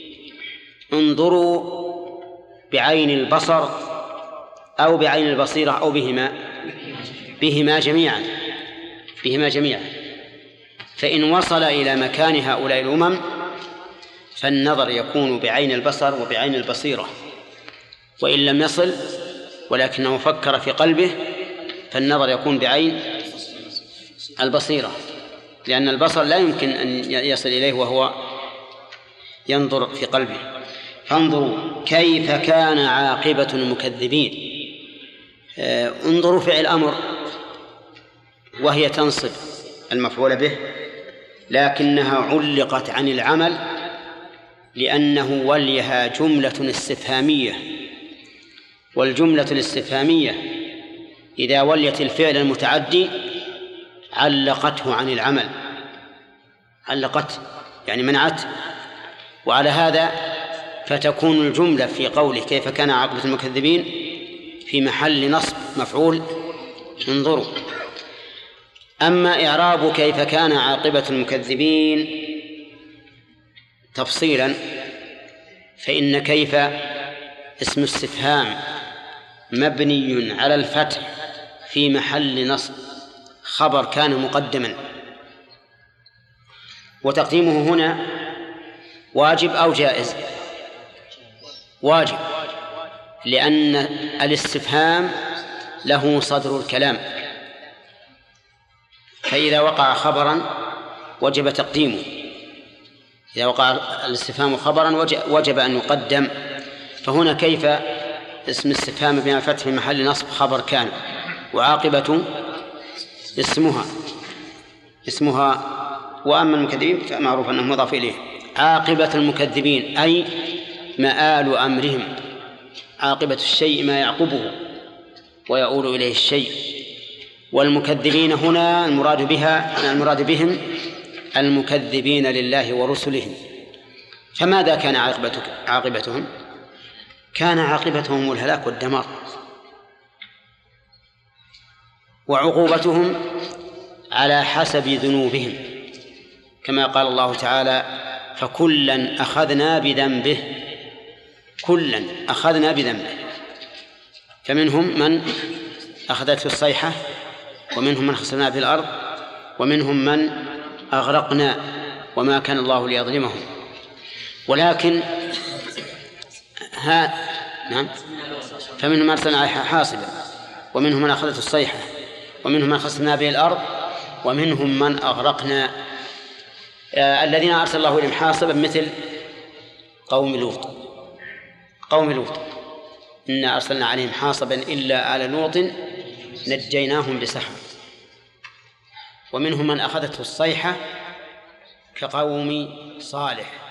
انظروا بعين البصر أو بعين البصيرة أو بهما جميعا. فإن وصل إلى مكان هؤلاء الأمم فالنظر يكون بعين البصر وبعين البصيرة، وإن لم يصل ولكنه فكر في قلبه فالنظر يكون بعين البصيرة، لأن البصر لا يمكن أن يصل إليه وهو ينظر في قلبه. فانظروا كيف كان عاقبة المكذبين. انظروا فعل أمر وهي تنصب المفعول به، لكنها علقت عن العمل لأنه وليها جملة استفهامية، والجملة الاستفهامية إذا وليت الفعل المتعدي علقته عن العمل، علقته يعني منعته. وعلى هذا فتكون الجملة في قوله كيف كان عاقبة المكذبين في محل نصب مفعول انظروا. أما إعراب كيف كان عاقبة المكذبين تفصيلا فإن كيف اسم استفهام مبني على الفتح في محل نصب، خبر كان مقدما، وتقديمه هنا واجب أو جائز؟ واجب، لأن الاستفهام له صدر الكلام، فإذا وقع خبرا وجب تقديمه، إذا وقع الاستفهام خبرا وجب أن يقدم. فهنا كيف اسم استفهام بين الفتح في محل نصب خبر كان، وعاقبة اسمها وأما المكذبين فمعروف أنه مضاف إليه. عاقبة المكذبين أي مآل أمرهم، عاقبة الشيء ما يعقبه ويؤول إليه الشيء. والمكذبين هنا المراد بهم المكذبين لله ورسله. فماذا كان عاقبتهم؟ كان عاقبتهم الهلاك والدمار، وعقوبتهم على حسب ذنوبهم، كما قال الله تعالى فكلا أخذنا بذنبه، كلا أخذنا بذنبه، فمنهم من أخذته الصيحة، ومنهم من خسفنا في الأرض، ومنهم من أغرقنا وما كان الله ليظلمهم. ولكن نعم، فمنهم من أرسلنا عليها حاصبا، ومنهم من أخذته الصيحة، ومنهم من خسفنا به الأرض، ومنهم من أغرقنا. الذين أرسل الله إليهم حاصبا مثل قوم لوط إنا أرسلنا عليهم حاصبا إلا آل لوط نجيناهم بسحر. ومنهم من أخذته الصيحة كقوم صالح